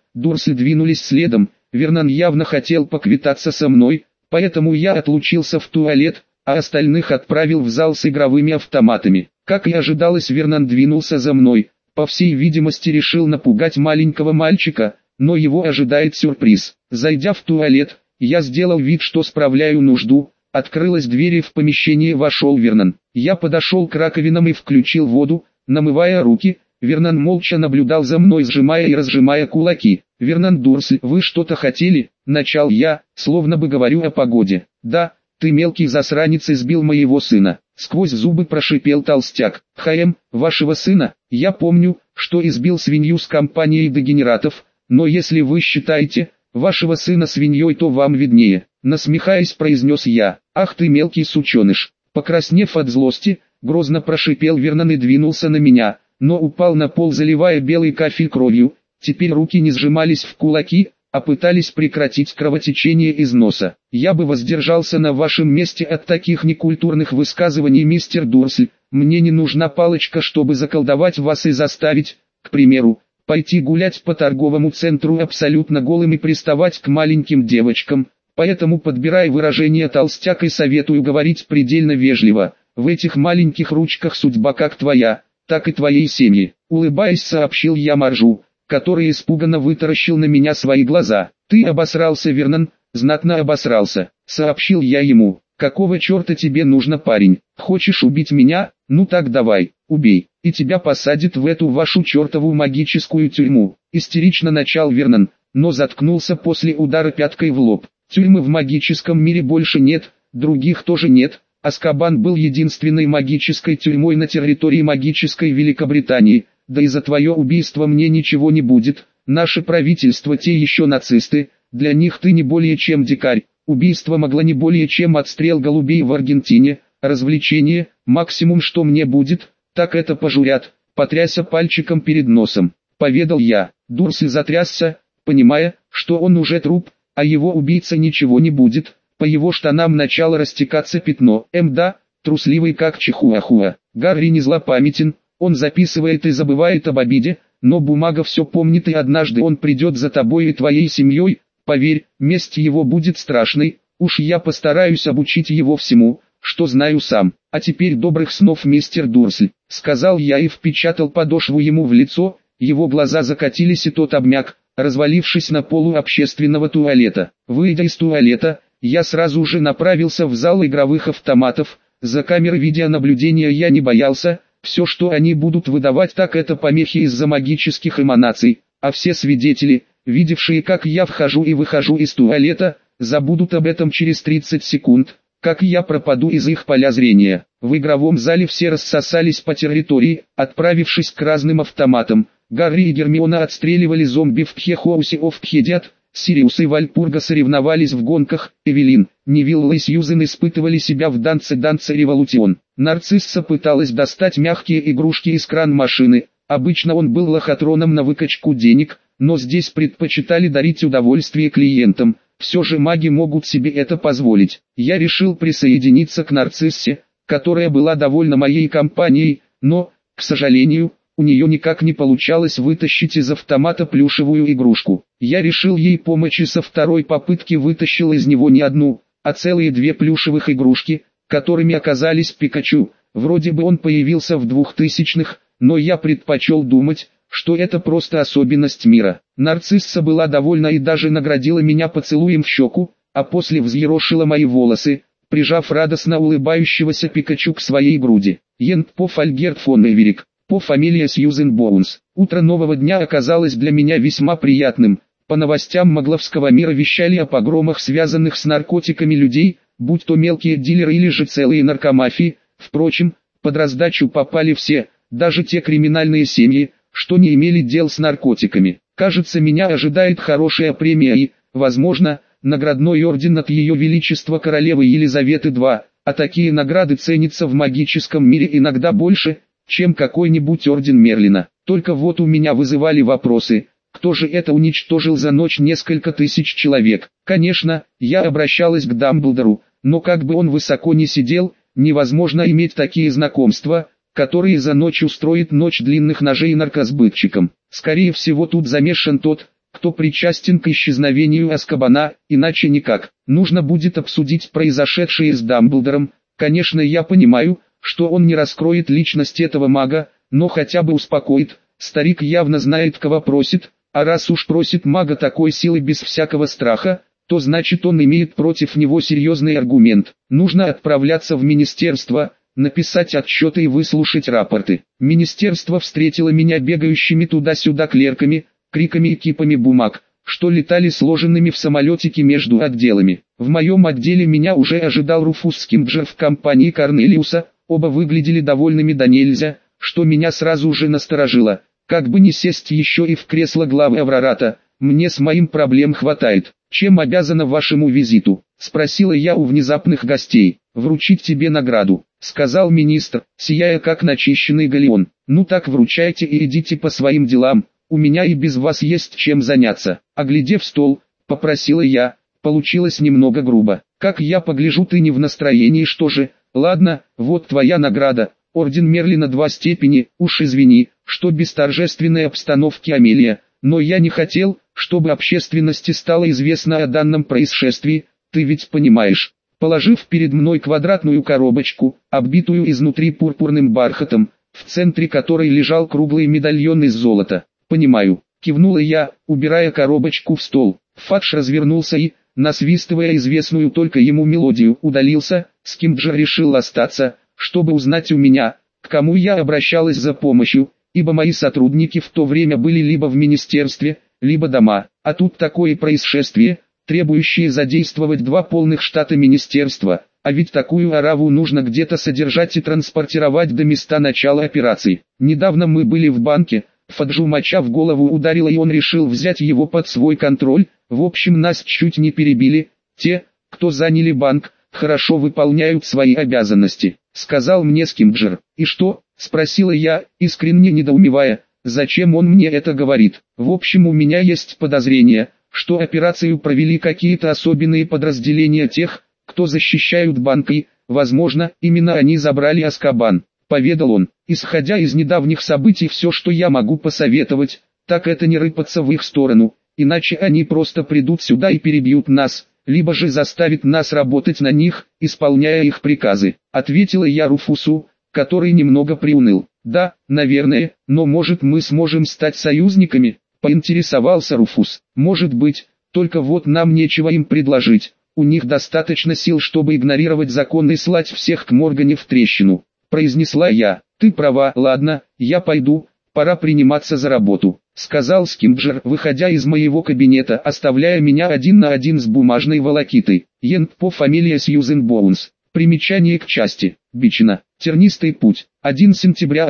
Дурсли двинулись следом. Вернон явно хотел поквитаться со мной, поэтому я отлучился в туалет, а остальных отправил в зал с игровыми автоматами. Как и ожидалось, Вернон двинулся за мной, по всей видимости решил напугать маленького мальчика, но его ожидает сюрприз. Зайдя в туалет, я сделал вид, что справляю нужду, открылась дверь и в помещение вошел Вернон. Я подошел к раковинам и включил воду, намывая руки. Вернон молча наблюдал за мной, сжимая и разжимая кулаки. «Вернон Дурсль, вы что-то хотели?» – начал я, словно бы говорю о погоде. «Да, ты мелкий засранец избил моего сына», – сквозь зубы прошипел толстяк. Вашего сына? Я помню, что избил свинью с компанией дегенератов, но если вы считаете вашего сына свиньей, то вам виднее», – насмехаясь произнес я. «Ах ты мелкий сученыш!» Покраснев от злости, грозно прошипел Вернон и двинулся на меня, но упал на пол, заливая белый кафель кровью. Теперь руки не сжимались в кулаки, а пытались прекратить кровотечение из носа. «Я бы воздержался на вашем месте от таких некультурных высказываний, мистер Дурсль. Мне не нужна палочка, чтобы заколдовать вас и заставить, к примеру, пойти гулять по торговому центру абсолютно голым и приставать к маленьким девочкам. Поэтому подбирай выражение, толстяк, и советую говорить предельно вежливо. В этих маленьких ручках судьба как твоя, так и твоей семьи», — улыбаясь, сообщил я Маржу, который испуганно вытаращил на меня свои глаза. «Ты обосрался, Вернон, знатно обосрался», — сообщил я ему. «Какого черта тебе нужно, парень? Хочешь убить меня? Ну так давай, убей, и тебя посадят в эту вашу чертову магическую тюрьму», — истерично начал Вернон, но заткнулся после удара пяткой в лоб. «Тюрьмы в магическом мире больше нет, других тоже нет. Азкабан был единственной магической тюрьмой на территории магической Великобритании, да и за твое убийство мне ничего не будет. Наше правительство те еще нацисты, для них ты не более чем дикарь. Убийство могло не более чем отстрел голубей в Аргентине. Развлечение, максимум что мне будет, так это пожурят», — потряся пальчиком перед носом, поведал я. Дурсль затрясся, понимая, что он уже труп, а его убийца ничего не будет. По его штанам начало растекаться пятно. Да, трусливый как чихуахуа. Гарри не злопамятен, он записывает и забывает об обиде, но бумага все помнит, и однажды он придет за тобой и твоей семьей. Поверь, месть его будет страшной. Уж я постараюсь обучить его всему, что знаю сам. А теперь добрых снов, мистер Дурсль, сказал я и впечатал подошву ему в лицо. Его глаза закатились и тот обмяк, развалившись на полу общественного туалета. Выйдя из туалета, я сразу же направился в зал игровых автоматов. За камеры видеонаблюдения я не боялся, все, что они будут выдавать, так это помехи из-за магических эманаций, а все свидетели, видевшие, как я вхожу и выхожу из туалета, забудут об этом через 30 секунд, как я пропаду из их поля зрения. В игровом зале все рассосались по территории, отправившись к разным автоматам. Гарри и Гермиона отстреливали зомби в Пхехоусе оф Пхедиат, Сириус и Вальпурга соревновались в гонках, Эвелин, Невилла и Сьюзен испытывали себя в Данце Револутион. Нарцисса пыталась достать мягкие игрушки из кран-машины, обычно он был лохотроном на выкачку денег, но здесь предпочитали дарить удовольствие клиентам, все же маги могут себе это позволить. Я решил присоединиться к Нарциссе, которая была довольна моей компанией, но, к сожалению, у нее никак не получалось вытащить из автомата плюшевую игрушку. Я решил ей помочь и со второй попытки вытащил из него не одну, а целые две плюшевых игрушки, которыми оказались Пикачу. Вроде бы он появился в 2000-х, но я предпочел думать, что это просто особенность мира. Нарцисса была довольна и даже наградила меня поцелуем в щеку, а после взъерошила мои волосы, прижав радостно улыбающегося Пикачу к своей груди. Йент по Альгерт фон Эверик, по фамилия Сьюзен Боунс. Утро нового дня оказалось для меня весьма приятным. По новостям Магловского мира вещали о погромах, связанных с наркотиками людей, будь то мелкие дилеры или же целые наркомафии. Впрочем, под раздачу попали все, даже те криминальные семьи, что не имели дел с наркотиками. Кажется, меня ожидает хорошая премия и, возможно, наградной орден от Ее Величества Королевы Елизаветы II, а такие награды ценятся в магическом мире иногда больше, чем какой-нибудь орден Мерлина. Только вот у меня вызывали вопросы, кто же это уничтожил за ночь несколько тысяч человек. Конечно, я обращалась к Дамблдору, но как бы он высоко не сидел, невозможно иметь такие знакомства, которые за ночь устроит ночь длинных ножей наркосбытчикам. Скорее всего тут замешан тот, кто причастен к исчезновению Азкабана, иначе никак. Нужно будет обсудить произошедшее с Дамблдором. Конечно, я понимаю, что он не раскроет личность этого мага, но хотя бы успокоит. Старик явно знает, кого просит, а раз уж просит мага такой силы без всякого страха, то значит он имеет против него серьезный аргумент. Нужно отправляться в министерство, написать отчеты и выслушать рапорты. Министерство встретило меня бегающими туда-сюда клерками, криками и кипами бумаг, что летали сложенными в самолетике между отделами. В моем отделе меня уже ожидал Руфус Скимджер в компании Корнелиуса, оба выглядели довольными до нельзя, что меня сразу же насторожило. Как бы не сесть еще и в кресло главы Аврората, мне с моим проблем хватает. «Чем обязана вашему визиту?» – спросила я у внезапных гостей. «Вручить тебе награду», – сказал министр, сияя как начищенный галеон. «Ну так вручайте и идите по своим делам, у меня и без вас есть чем заняться». Оглядев стол, попросила я, получилось немного грубо. «Как я погляжу, ты не в настроении, что же? Ладно, вот твоя награда, орден Мерлина 2 степени, уж извини, что без торжественной обстановки, Амелия, но я не хотел, чтобы общественности стало известно о данном происшествии, ты ведь понимаешь». Положив перед мной квадратную коробочку, оббитую изнутри пурпурным бархатом, в центре которой лежал круглый медальон из золота. «Понимаю», — кивнула я, убирая коробочку в стол. Фадж развернулся и, насвистывая известную только ему мелодию, удалился. Скимджер решил остаться, чтобы узнать у меня, к кому я обращалась за помощью, ибо мои сотрудники в то время были либо в министерстве, либо дома, а тут такое происшествие, требующее задействовать 2 полных штата министерства, а ведь такую ораву нужно где-то содержать и транспортировать до места начала операции. Недавно мы были в банке, Фаджу моча в голову ударила и он решил взять его под свой контроль, в общем нас чуть не перебили. «Те, кто заняли банк, хорошо выполняют свои обязанности», — сказал мне Скимджер. «И что?» — спросила я, искренне недоумевая, зачем он мне это говорит. «В общем, у меня есть подозрение, что операцию провели какие-то особенные подразделения тех, кто защищают банк и, возможно, именно они забрали Азкабан», — поведал он. «Исходя из недавних событий, все, что я могу посоветовать, так это не рыпаться в их сторону, иначе они просто придут сюда и перебьют нас, либо же заставят нас работать на них, исполняя их приказы», — ответила я Руфусу, который немного приуныл. «Да, наверное, но может мы сможем стать союзниками?» — поинтересовался Руфус. «Может быть, только вот нам нечего им предложить, у них достаточно сил, чтобы игнорировать закон и слать всех к Моргане в трещину», — произнесла я. «Ты права, ладно, я пойду, пора приниматься за работу», — сказал Скимджер, выходя из моего кабинета, оставляя меня 1 на 1 с бумажной волокитой. Йент по фамилия Сьюзен Боунс. Примечание к части. Бичина. Тернистый путь. 1 сентября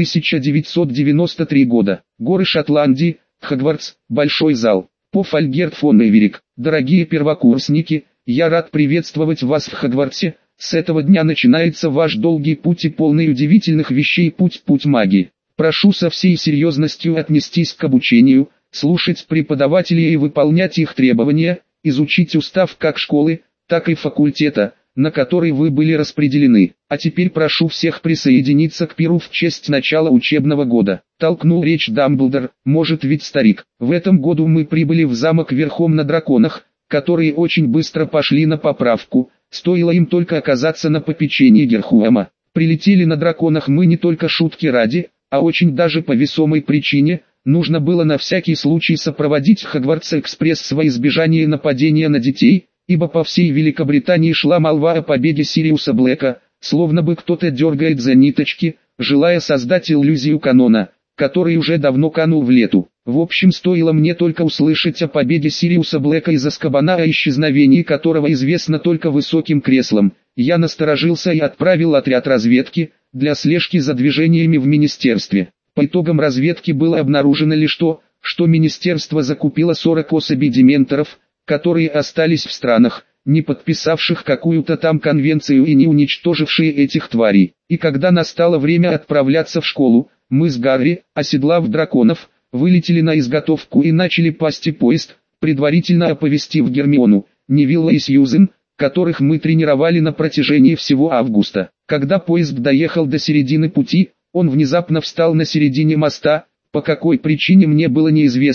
1993 года. Горы Шотландии. Хогвартс. Большой зал. Поф Альгерт фон Эверик. Дорогие первокурсники, я рад приветствовать вас в Хогвартсе. С этого дня начинается ваш долгий путь и полный удивительных вещей путь магии. Прошу со всей серьезностью отнестись к обучению, слушать преподавателей и выполнять их требования, изучить устав как школы, так и факультета, на который вы были распределены. А теперь прошу всех присоединиться к пиру в честь начала учебного года. Толкнул речь Дамблдор, может ведь старик. В этом году мы прибыли в замок верхом на драконах, которые очень быстро пошли на поправку, стоило им только оказаться на попечении Герхуэма. Прилетели на драконах мы не только шутки ради, а очень даже по весомой причине. Нужно было на всякий случай сопроводить Хогвартс-экспресс во избежание нападения на детей, ибо по всей Великобритании шла молва о побеге Сириуса Блэка, словно бы кто-то дергает за ниточки, желая создать иллюзию канона, который уже давно канул в лету. В общем, стоило мне только услышать о побеге Сириуса Блэка из Азкабана, о исчезновении которого известно только высоким креслам, я насторожился и отправил отряд разведки для слежки за движениями в министерстве. По итогам разведки было обнаружено лишь то, что министерство закупило 40 особей дементоров, которые остались в странах, не подписавших какую-то там конвенцию и не уничтожившие этих тварей. И когда настало время отправляться в школу, мы с Гарри, оседлав драконов, вылетели на изготовку и начали пасти поезд, предварительно оповестив Гермиону, Невилла и Сьюзен, которых мы тренировали на протяжении всего августа. Когда поезд доехал до середины пути, он внезапно встал на середине моста, по какой причине мне было неизвестно,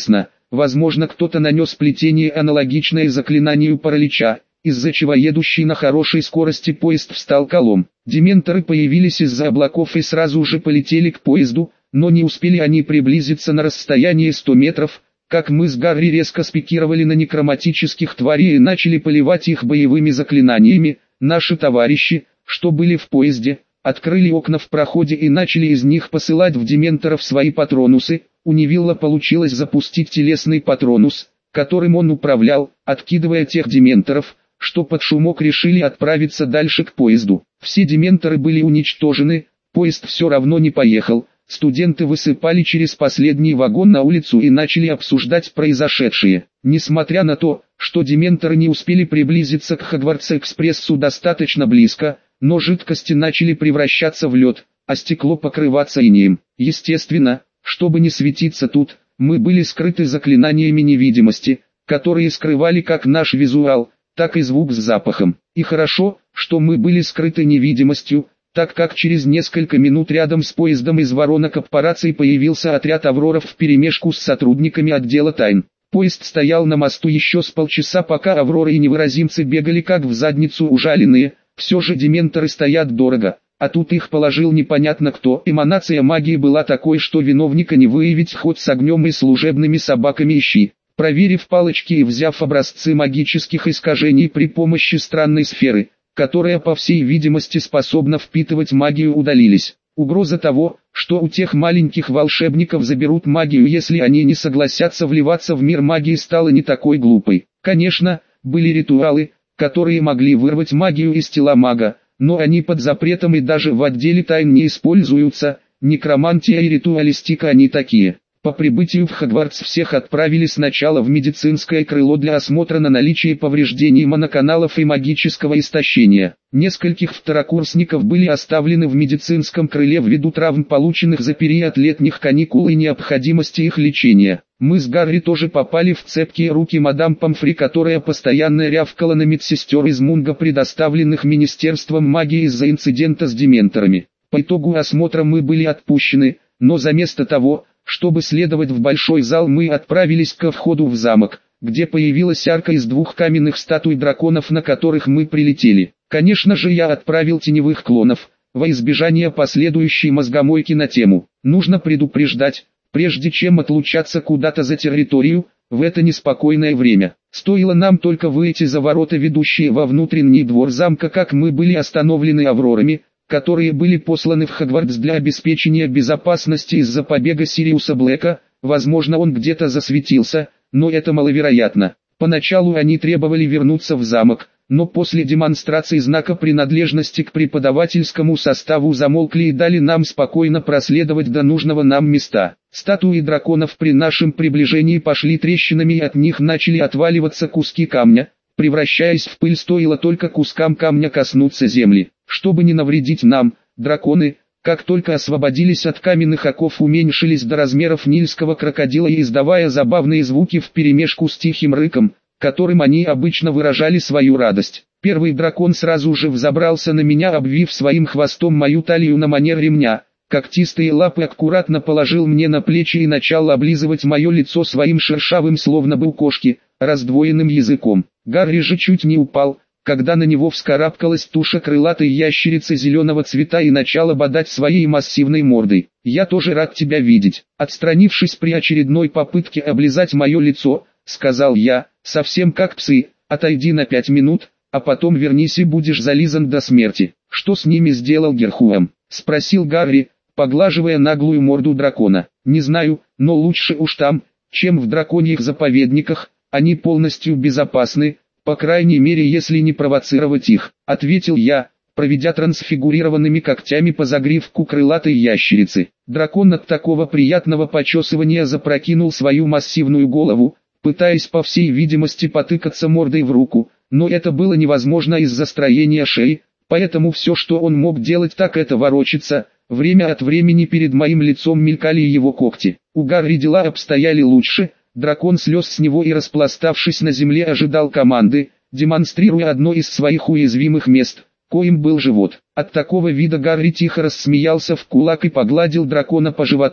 возможно кто-то нанес плетение аналогичное заклинанию паралича, из-за чего едущий на хорошей скорости поезд встал колом. Дементоры появились из-за облаков и сразу же полетели к поезду, но не успели они приблизиться на расстояние 100 метров, как мы с Гарри резко спикировали на некроматических тварей и начали поливать их боевыми заклинаниями. Наши товарищи, что были в поезде, открыли окна в проходе и начали из них посылать в дементоров свои патронусы. У Невилла получилось запустить телесный патронус, которым он управлял, откидывая тех дементоров, что под шумок решили отправиться дальше к поезду. Все дементоры были уничтожены, поезд все равно не поехал. Студенты высыпали через последний вагон на улицу и начали обсуждать произошедшее. Несмотря на то, что дементоры не успели приблизиться к Хогвартс-экспрессу достаточно близко, но жидкости начали превращаться в лед, а стекло покрываться инеем. Естественно, чтобы не светиться тут, мы были скрыты заклинаниями невидимости, которые скрывали как наш визуал, так и звук с запахом. И хорошо, что мы были скрыты невидимостью, так как через несколько минут рядом с поездом из воронок аппараций появился отряд авроров вперемешку с сотрудниками отдела тайн. Поезд стоял на мосту еще с полчаса, пока авроры и невыразимцы бегали как в задницу ужаленные. Все же дементоры стоят дорого, а тут их положил непонятно кто. Эманация магии была такой, что виновника не выявить хоть с огнем и служебными собаками ищи. Проверив палочки и взяв образцы магических искажений при помощи странной сферы, которая по всей видимости способна впитывать магию, удалились. Угроза того, что у тех маленьких волшебников заберут магию, если они не согласятся вливаться в мир магии, стала не такой глупой. Конечно, были ритуалы, которые могли вырвать магию из тела мага, но они под запретом и даже в отделе тайн не используются. Некромантия и ритуалистика они такие. По прибытию в Хогвартс всех отправили сначала в медицинское крыло для осмотра на наличие повреждений моноканалов и магического истощения. Нескольких второкурсников были оставлены в медицинском крыле ввиду травм, полученных за период летних каникул и необходимости их лечения. Мы с Гарри тоже попали в цепкие руки мадам Помфри, которая постоянно рявкала на медсестер из Мунга, предоставленных Министерством магии из-за инцидента с дементорами. По итогу осмотра мы были отпущены, но заместо того, чтобы следовать в большой зал, мы отправились ко входу в замок, где появилась арка из 2 каменных статуй драконов, на которых мы прилетели. Конечно же, я отправил теневых клонов, во избежание последующей мозгомойки на тему. Нужно предупреждать, прежде чем отлучаться куда-то за территорию, в это неспокойное время. Стоило нам только выйти за ворота, ведущие во внутренний двор замка, как мы были остановлены аврорами, которые были посланы в Хогвартс для обеспечения безопасности из-за побега Сириуса Блэка. Возможно, он где-то засветился, но это маловероятно. Поначалу они требовали вернуться в замок, но после демонстрации знака принадлежности к преподавательскому составу замолкли и дали нам спокойно проследовать до нужного нам места. Статуи драконов при нашем приближении пошли трещинами, и от них начали отваливаться куски камня, превращаясь в пыль, стоило только кускам камня коснуться земли. Чтобы не навредить нам, драконы, как только освободились от каменных оков, уменьшились до размеров нильского крокодила и, издавая забавные звуки вперемешку с тихим рыком, которым они обычно выражали свою радость. Первый дракон сразу же взобрался на меня, обвив своим хвостом мою талию на манер ремня. Когтистые лапы аккуратно положил мне на плечи и начал облизывать мое лицо своим шершавым, словно бы у кошки, раздвоенным языком. Гарри же чуть не упал, когда на него вскарабкалась туша крылатой ящерицы зеленого цвета и начала бодать своей массивной мордой. «Я тоже рад тебя видеть». Отстранившись при очередной попытке облизать мое лицо, сказал я, совсем как псы: отойди на 5 минут, а потом вернись и будешь зализан до смерти. «Что с ними сделал Герхуэм?» — спросил Гарри, поглаживая наглую морду дракона. «Не знаю, но лучше уж там, чем в драконьих заповедниках. Они полностью безопасны, по крайней мере, если не провоцировать их», — ответил я, проведя трансфигурированными когтями по загривку крылатой ящерицы. Дракон от такого приятного почесывания запрокинул свою массивную голову, пытаясь по всей видимости потыкаться мордой в руку, но это было невозможно из-за строения шеи, поэтому все, что он мог делать, так это ворочаться. Время от времени перед моим лицом мелькали его когти. У Гарри дела обстояли лучше. Дракон слез с него и, распластавшись на земле, ожидал команды, демонстрируя одно из своих уязвимых мест, коим был живот. От такого вида Гарри тихо рассмеялся в кулак и погладил дракона по животу,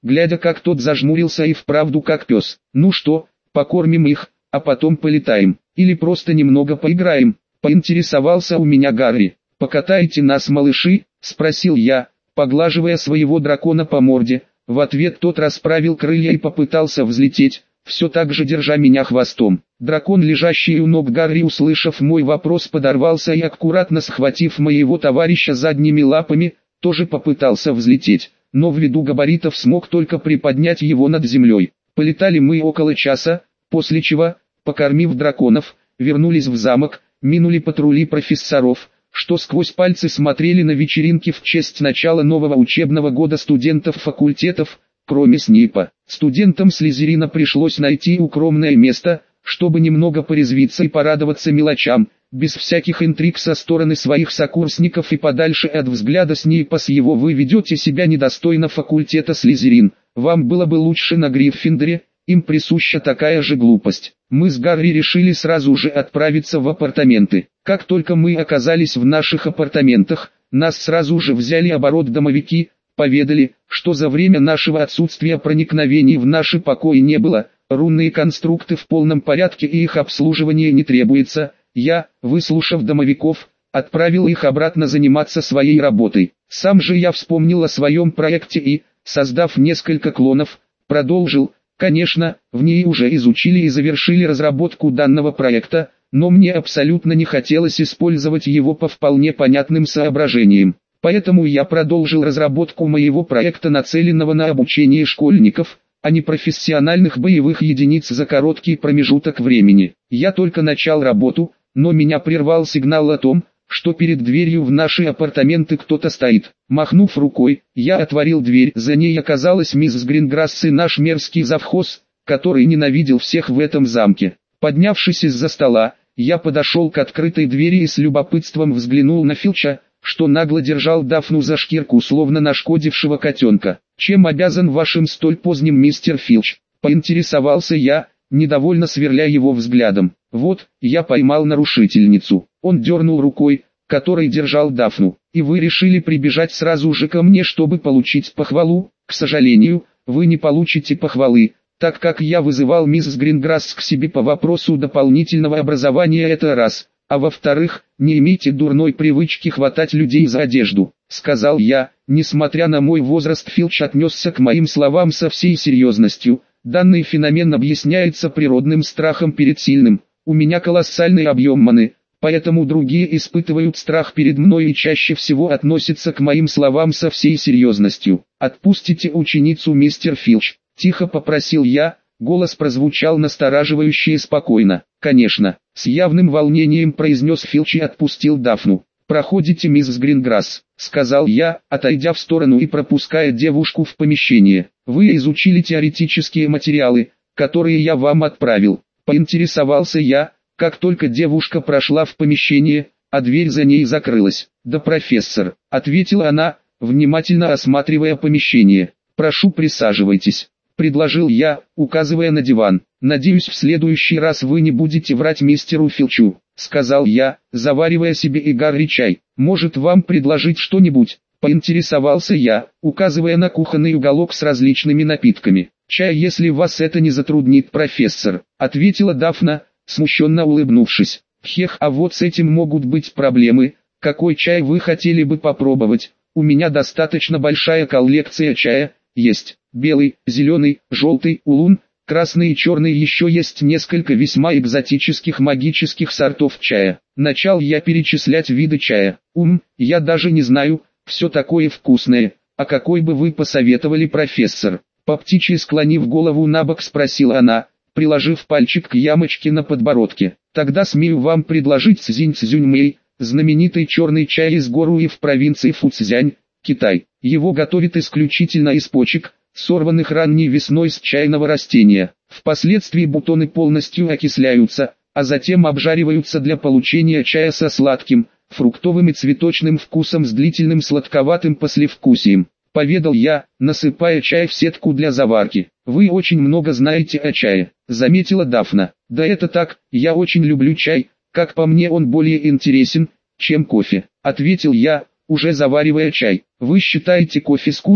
глядя как тот зажмурился и вправду как пес. «Ну что, покормим их, а потом полетаем, или просто немного поиграем?» Поинтересовался у меня Гарри. «Покатайте нас, малыши?» – спросил я, поглаживая своего дракона по морде. В ответ тот расправил крылья и попытался взлететь, все так же держа меня хвостом. Дракон, лежащий у ног Гарри, услышав мой вопрос, подорвался и, аккуратно схватив моего товарища задними лапами, тоже попытался взлететь, но ввиду габаритов смог только приподнять его над землей. Полетали мы около часа, после чего, покормив драконов, вернулись в замок, минули патрули профессоров, что сквозь пальцы смотрели на вечеринки в честь начала нового учебного года студентов факультетов, кроме Снейпа. Студентам Слизерина пришлось найти укромное место, чтобы немного порезвиться и порадоваться мелочам, без всяких интриг со стороны своих сокурсников и подальше от взгляда Снейпа с его «вы ведете себя недостойно факультета Слизерин, вам было бы лучше на Гриффиндоре», им присуща такая же глупость. Мы с Гарри решили сразу же отправиться в апартаменты. Как только мы оказались в наших апартаментах, нас сразу же взяли оборот домовики, поведали, что за время нашего отсутствия проникновений в наши покои не было, рунные конструкты в полном порядке и их обслуживание не требуется. Я, выслушав домовиков, отправил их обратно заниматься своей работой. Сам же я вспомнил о своем проекте и, создав несколько клонов, продолжил. Конечно, в ней уже изучили и завершили разработку данного проекта, но мне абсолютно не хотелось использовать его по вполне понятным соображениям. Поэтому я продолжил разработку моего проекта, нацеленного на обучение школьников, а не профессиональных боевых единиц за короткий промежуток времени. Я только начал работу, но меня прервал сигнал о том, что перед дверью в наши апартаменты кто-то стоит. Махнув рукой, я отворил дверь. За ней оказалась мисс Гринграсс и наш мерзкий завхоз, который ненавидел всех в этом замке. Поднявшись из-за стола, я подошел к открытой двери и с любопытством взглянул на Филча, что нагло держал Дафну за шкирку, словно нашкодившего котенка. «Чем обязан вашим столь поздним, мистер Филч?» – поинтересовался я, недовольно сверля его взглядом. «Вот, я поймал нарушительницу». Он дернул рукой, которой держал Дафну. «И вы решили прибежать сразу же ко мне, чтобы получить похвалу? К сожалению, вы не получите похвалы, так как я вызывал мисс Гринграсс к себе по вопросу дополнительного образования, это раз, а во-вторых, не имейте дурной привычки хватать людей за одежду», — сказал я. Несмотря на мой возраст, Филч отнесся к моим словам со всей серьезностью. Данный феномен объясняется природным страхом перед сильным. У меня колоссальный объем маны, поэтому другие испытывают страх перед мной и чаще всего относятся к моим словам со всей серьезностью. «Отпустите ученицу, мистер Филч», — тихо попросил я, голос прозвучал настораживающе и спокойно. «Конечно», — с явным волнением произнес Филч и отпустил Дафну. «Проходите, мисс Гринграсс», — сказал я, отойдя в сторону и пропуская девушку в помещение. «Вы изучили теоретические материалы, которые я вам отправил?» — поинтересовался я, как только девушка прошла в помещение, а дверь за ней закрылась. «Да, профессор», — ответила она, внимательно осматривая помещение. «Прошу, присаживайтесь», — предложил я, указывая на диван. «Надеюсь, в следующий раз вы не будете врать мистеру Филчу», — сказал я, заваривая себе и Гарри чай. «Может, вам предложить что-нибудь?» — поинтересовался я, указывая на кухонный уголок с различными напитками. «Чай, если вас это не затруднит, профессор», — ответила Дафна, смущенно улыбнувшись. «Хех, а вот с этим могут быть проблемы. Какой чай вы хотели бы попробовать? У меня достаточно большая коллекция чая, есть белый, зеленый, желтый, улун, красный и черный, еще есть несколько весьма экзотических магических сортов чая». Начал я перечислять виды чая. Я даже не знаю, все такое вкусное. А какой бы вы посоветовали, профессор?» По птичьи склонив голову набок, спросила она, приложив пальчик к ямочке на подбородке. «Тогда смею вам предложить Цзинь-Цзюньмэй, знаменитый черный чай из Горуи в провинции Фуцзянь, Китай. Его готовят исключительно из почек, сорванных ранней весной с чайного растения. Впоследствии бутоны полностью окисляются, а затем обжариваются для получения чая со сладким, фруктовым и цветочным вкусом с длительным сладковатым послевкусием», — поведал я, насыпая чай в сетку для заварки. «Вы очень много знаете о чае», — заметила Дафна. «Да это так, я очень люблю чай, как по мне он более интересен, чем кофе», — ответил я, уже заваривая чай. «Вы считаете кофе скучным?»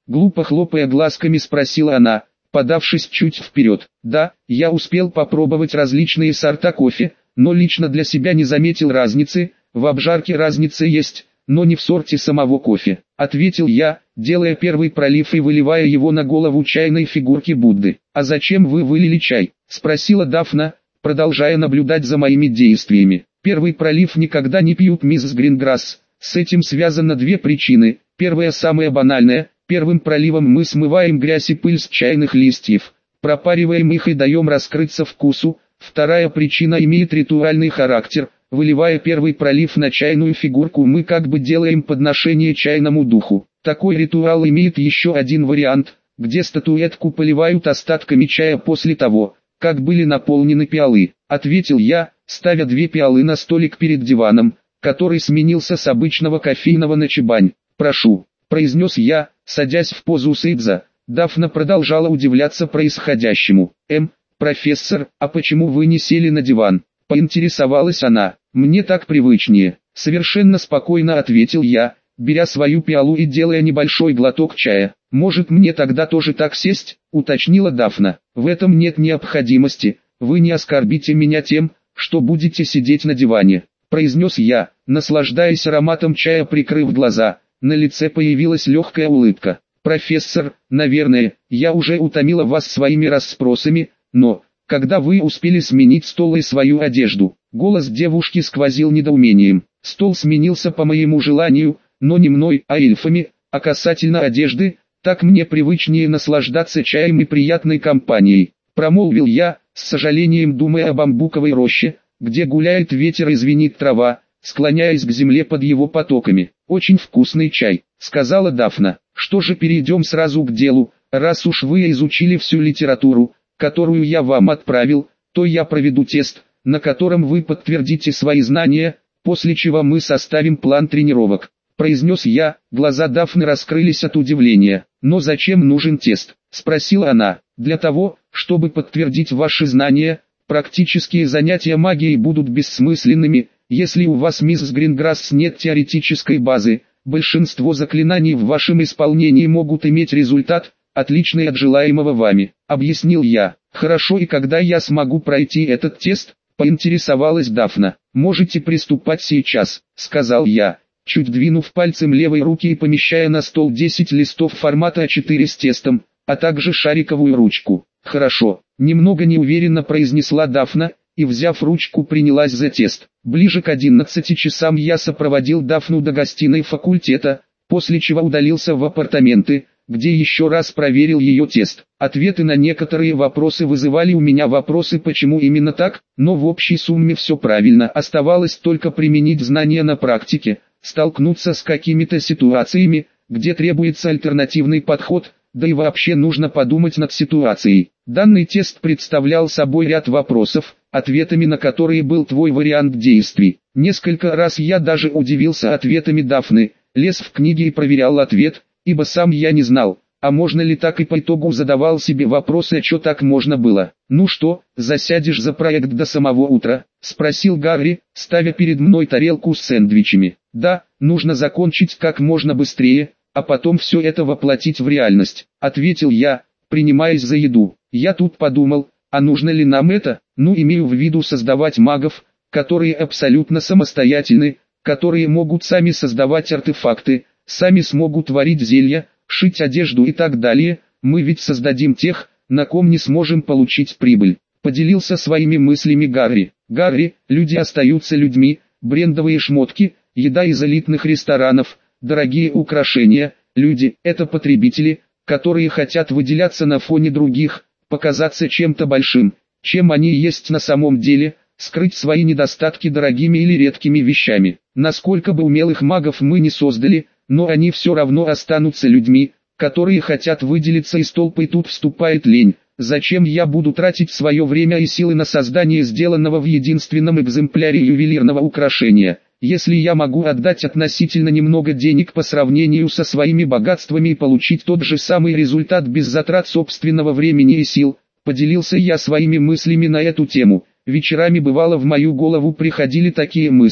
Глупо хлопая глазками спросила она, подавшись чуть вперед. Да, я успел попробовать различные сорта кофе, но лично для себя не заметил разницы. В обжарке разница есть, но не в сорте самого кофе, ответил я, делая первый пролив и выливая его на голову чайной фигурки Будды. А зачем вы вылили чай? Спросила Дафна, продолжая наблюдать за моими действиями. Первый пролив никогда не пьют, мисс Гринграсс. С этим связано две причины. Первая самая банальная. Первым проливом мы смываем грязь и пыль с чайных листьев, пропариваем их и даем раскрыться вкусу. Вторая причина имеет ритуальный характер. Выливая первый пролив на чайную фигурку, мы как бы делаем подношение чайному духу. Такой ритуал имеет еще один вариант, где статуэтку поливают остатками чая после того, как были наполнены пиалы, ответил я, ставя две пиалы на столик перед диваном, который сменился с обычного кофейного на чибань. «Прошу», произнес я, садясь в позу Сейдза. Дафна продолжала удивляться происходящему. «Профессор, а почему вы не сели на диван?» Поинтересовалась она. «Мне так привычнее», совершенно спокойно ответил я, беря свою пиалу и делая небольшой глоток чая. «Может, мне тогда тоже так сесть?» уточнила Дафна. «В этом нет необходимости, вы не оскорбите меня тем, что будете сидеть на диване», произнес я, наслаждаясь ароматом чая, прикрыв глаза. На лице появилась легкая улыбка. «Профессор, наверное, я уже утомила вас своими расспросами, но, когда вы успели сменить стол и свою одежду?» Голос девушки сквозил недоумением. «Стол сменился по моему желанию, но не мной, а эльфами, а касательно одежды, так мне привычнее наслаждаться чаем и приятной компанией», промолвил я, с сожалением думая о бамбуковой роще, где гуляет ветер и звенит трава, склоняясь к земле под его потоками. «Очень вкусный чай», сказала Дафна. «Что же, перейдем сразу к делу, раз уж вы изучили всю литературу, которую я вам отправил, то я проведу тест, на котором вы подтвердите свои знания, после чего мы составим план тренировок», произнес я. Глаза Дафны раскрылись от удивления. «Но зачем нужен тест?» спросила она. «Для того, чтобы подтвердить ваши знания. Практические занятия магией будут бессмысленными, если у вас, мисс Гринграсс, нет теоретической базы. Большинство заклинаний в вашем исполнении могут иметь результат, отличный от желаемого вами», объяснил я. «Хорошо, и когда я смогу пройти этот тест?» поинтересовалась Дафна. «Можете приступать сейчас», сказал я, чуть двинув пальцем левой руки и помещая на стол 10 листов формата А4 с тестом, а также шариковую ручку. «Хорошо», немного неуверенно произнесла Дафна, и, взяв ручку, принялась за тест. Ближе к 11 часам я сопроводил Дафну до гостиной факультета, после чего удалился в апартаменты, где еще раз проверил ее тест. Ответы на некоторые вопросы вызывали у меня вопросы, почему именно так, но в общей сумме все правильно. Оставалось только применить знания на практике, столкнуться с какими-то ситуациями, где требуется альтернативный подход, да и вообще нужно подумать над ситуацией. Данный тест представлял собой ряд вопросов, ответами на которые был твой вариант действий. Несколько раз я даже удивился ответами Дафны, лез в книги и проверял ответ, ибо сам я не знал, а можно ли так, и по итогу задавал себе вопросы, а что так можно было. «Ну что, засядешь за проект до самого утра?» спросил Гарри, ставя перед мной тарелку с сэндвичами. «Да, нужно закончить как можно быстрее, а потом все это воплотить в реальность», ответил я, принимаясь за еду. «Я тут подумал, а нужно ли нам это? Ну, имею в виду создавать магов, которые абсолютно самостоятельны, которые могут сами создавать артефакты, сами смогут варить зелья, шить одежду и так далее. Мы ведь создадим тех, на ком не сможем получить прибыль», поделился своими мыслями Гарри. «Гарри, люди остаются людьми, брендовые шмотки, еда из элитных ресторанов, дорогие украшения, люди – это потребители, которые хотят выделяться на фоне других, показаться чем-то большим, чем они есть на самом деле, скрыть свои недостатки дорогими или редкими вещами. Насколько бы умелых магов мы не создали, но они все равно останутся людьми, которые хотят выделиться из толпы, и тут вступает лень. Зачем я буду тратить свое время и силы на создание сделанного в единственном экземпляре ювелирного украшения, если я могу отдать относительно немного денег по сравнению со своими богатствами и получить тот же самый результат без затрат собственного времени и сил? Поделился я своими мыслями на эту тему. Вечерами бывало в мою голову приходили такие мысли: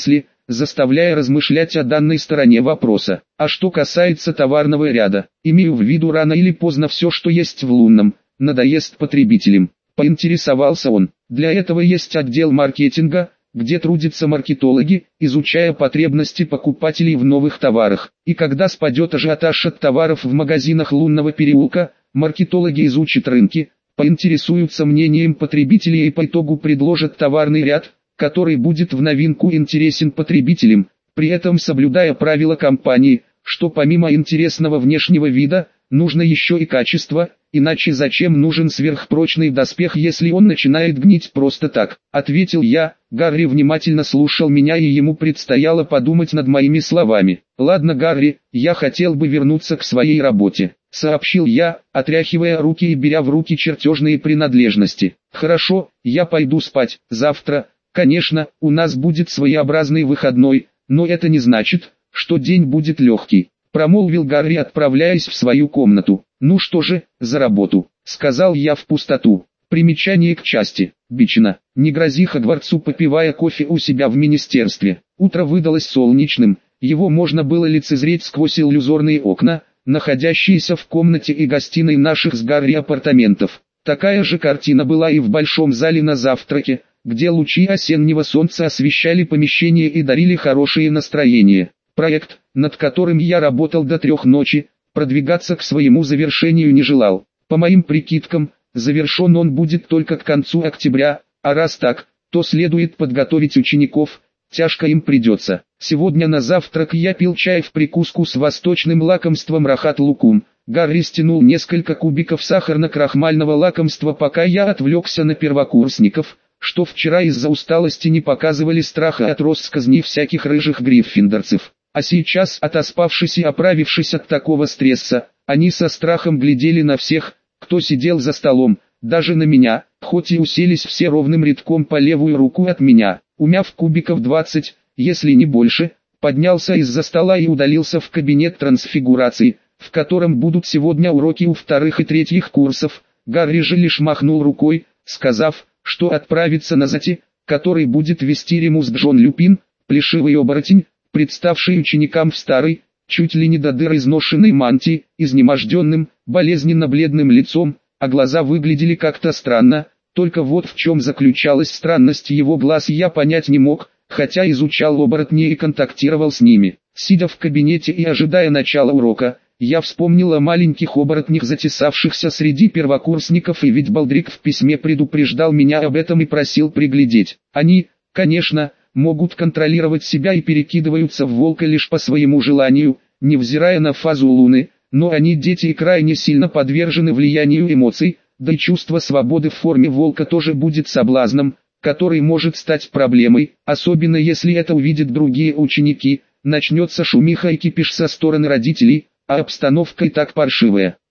заставляя размышлять о данной стороне вопроса. А что касается товарного ряда, имею в виду рано или поздно все, что есть в лунном, надоест потребителям. Поинтересовался он. Для этого есть отдел маркетинга, где трудятся маркетологи, изучая потребности покупателей в новых товарах. И когда спадет ажиотаж от товаров в магазинах лунного переулка, маркетологи изучат рынки, поинтересуются мнением потребителей и по итогу предложат товарный ряд, который будет в новинку интересен потребителям, при этом соблюдая правила компании, что помимо интересного внешнего вида, нужно еще и качество, иначе зачем нужен сверхпрочный доспех, если он начинает гнить просто так, ответил я. Гарри внимательно слушал меня, и ему предстояло подумать над моими словами. Ладно, Гарри, я хотел бы вернуться к своей работе, сообщил я, отряхивая руки и беря в руки чертежные принадлежности. Хорошо, я пойду спать. Завтра, конечно, у нас будет своеобразный выходной, но это не значит, что день будет легкий, промолвил Гарри, отправляясь в свою комнату. Ну что же, за работу, сказал я в пустоту. Примечание к части. Бичина. Не грози Хогвартсу, попивая кофе у себя в министерстве. Утро выдалось солнечным, его можно было лицезреть сквозь иллюзорные окна, находящиеся в комнате и гостиной наших с Гарри апартаментов. Такая же картина была и в большом зале на завтраке, где лучи осеннего солнца освещали помещение и дарили хорошее настроение. Проект, над которым я работал до 3 ночи, продвигаться к своему завершению не желал. По моим прикидкам, завершен он будет только к концу октября, а раз так, то следует подготовить учеников, тяжко им придется. Сегодня на завтрак я пил чай в прикуску с восточным лакомством рахат-лукум. Гарри стянул несколько кубиков сахарно-крахмального лакомства, пока я отвлекся на первокурсников, что вчера из-за усталости не показывали страха от россказней всяких рыжих гриффиндорцев. А сейчас, отоспавшись и оправившись от такого стресса, они со страхом глядели на всех, кто сидел за столом, даже на меня, хоть и уселись все ровным рядком по левую руку от меня. Умяв кубиков 20, если не больше, поднялся из-за стола и удалился в кабинет трансфигурации, в котором будут сегодня уроки у 2-х и 3-х курсов. Гарри же лишь махнул рукой, сказав, что отправится на занятие, который будет вести Ремус Джон Люпин, плешивый оборотень, представший ученикам в старой, чуть ли не до дыр изношенной мантии, изнеможденным, болезненно-бледным лицом, а глаза выглядели как-то странно, только вот в чем заключалась странность его глаз я понять не мог, хотя изучал оборотней и контактировал с ними. Сидя в кабинете и ожидая начала урока, я вспомнил о маленьких оборотнях, затесавшихся среди первокурсников, и ведь Балдрик в письме предупреждал меня об этом и просил приглядеть. Они, конечно, могут контролировать себя и перекидываются в волка лишь по своему желанию, невзирая на фазу луны, но они дети и крайне сильно подвержены влиянию эмоций, да и чувство свободы в форме волка тоже будет соблазном, который может стать проблемой, особенно если это увидят другие ученики. Начнется шумиха и кипиш со стороны родителей, а обстановка и так паршивая.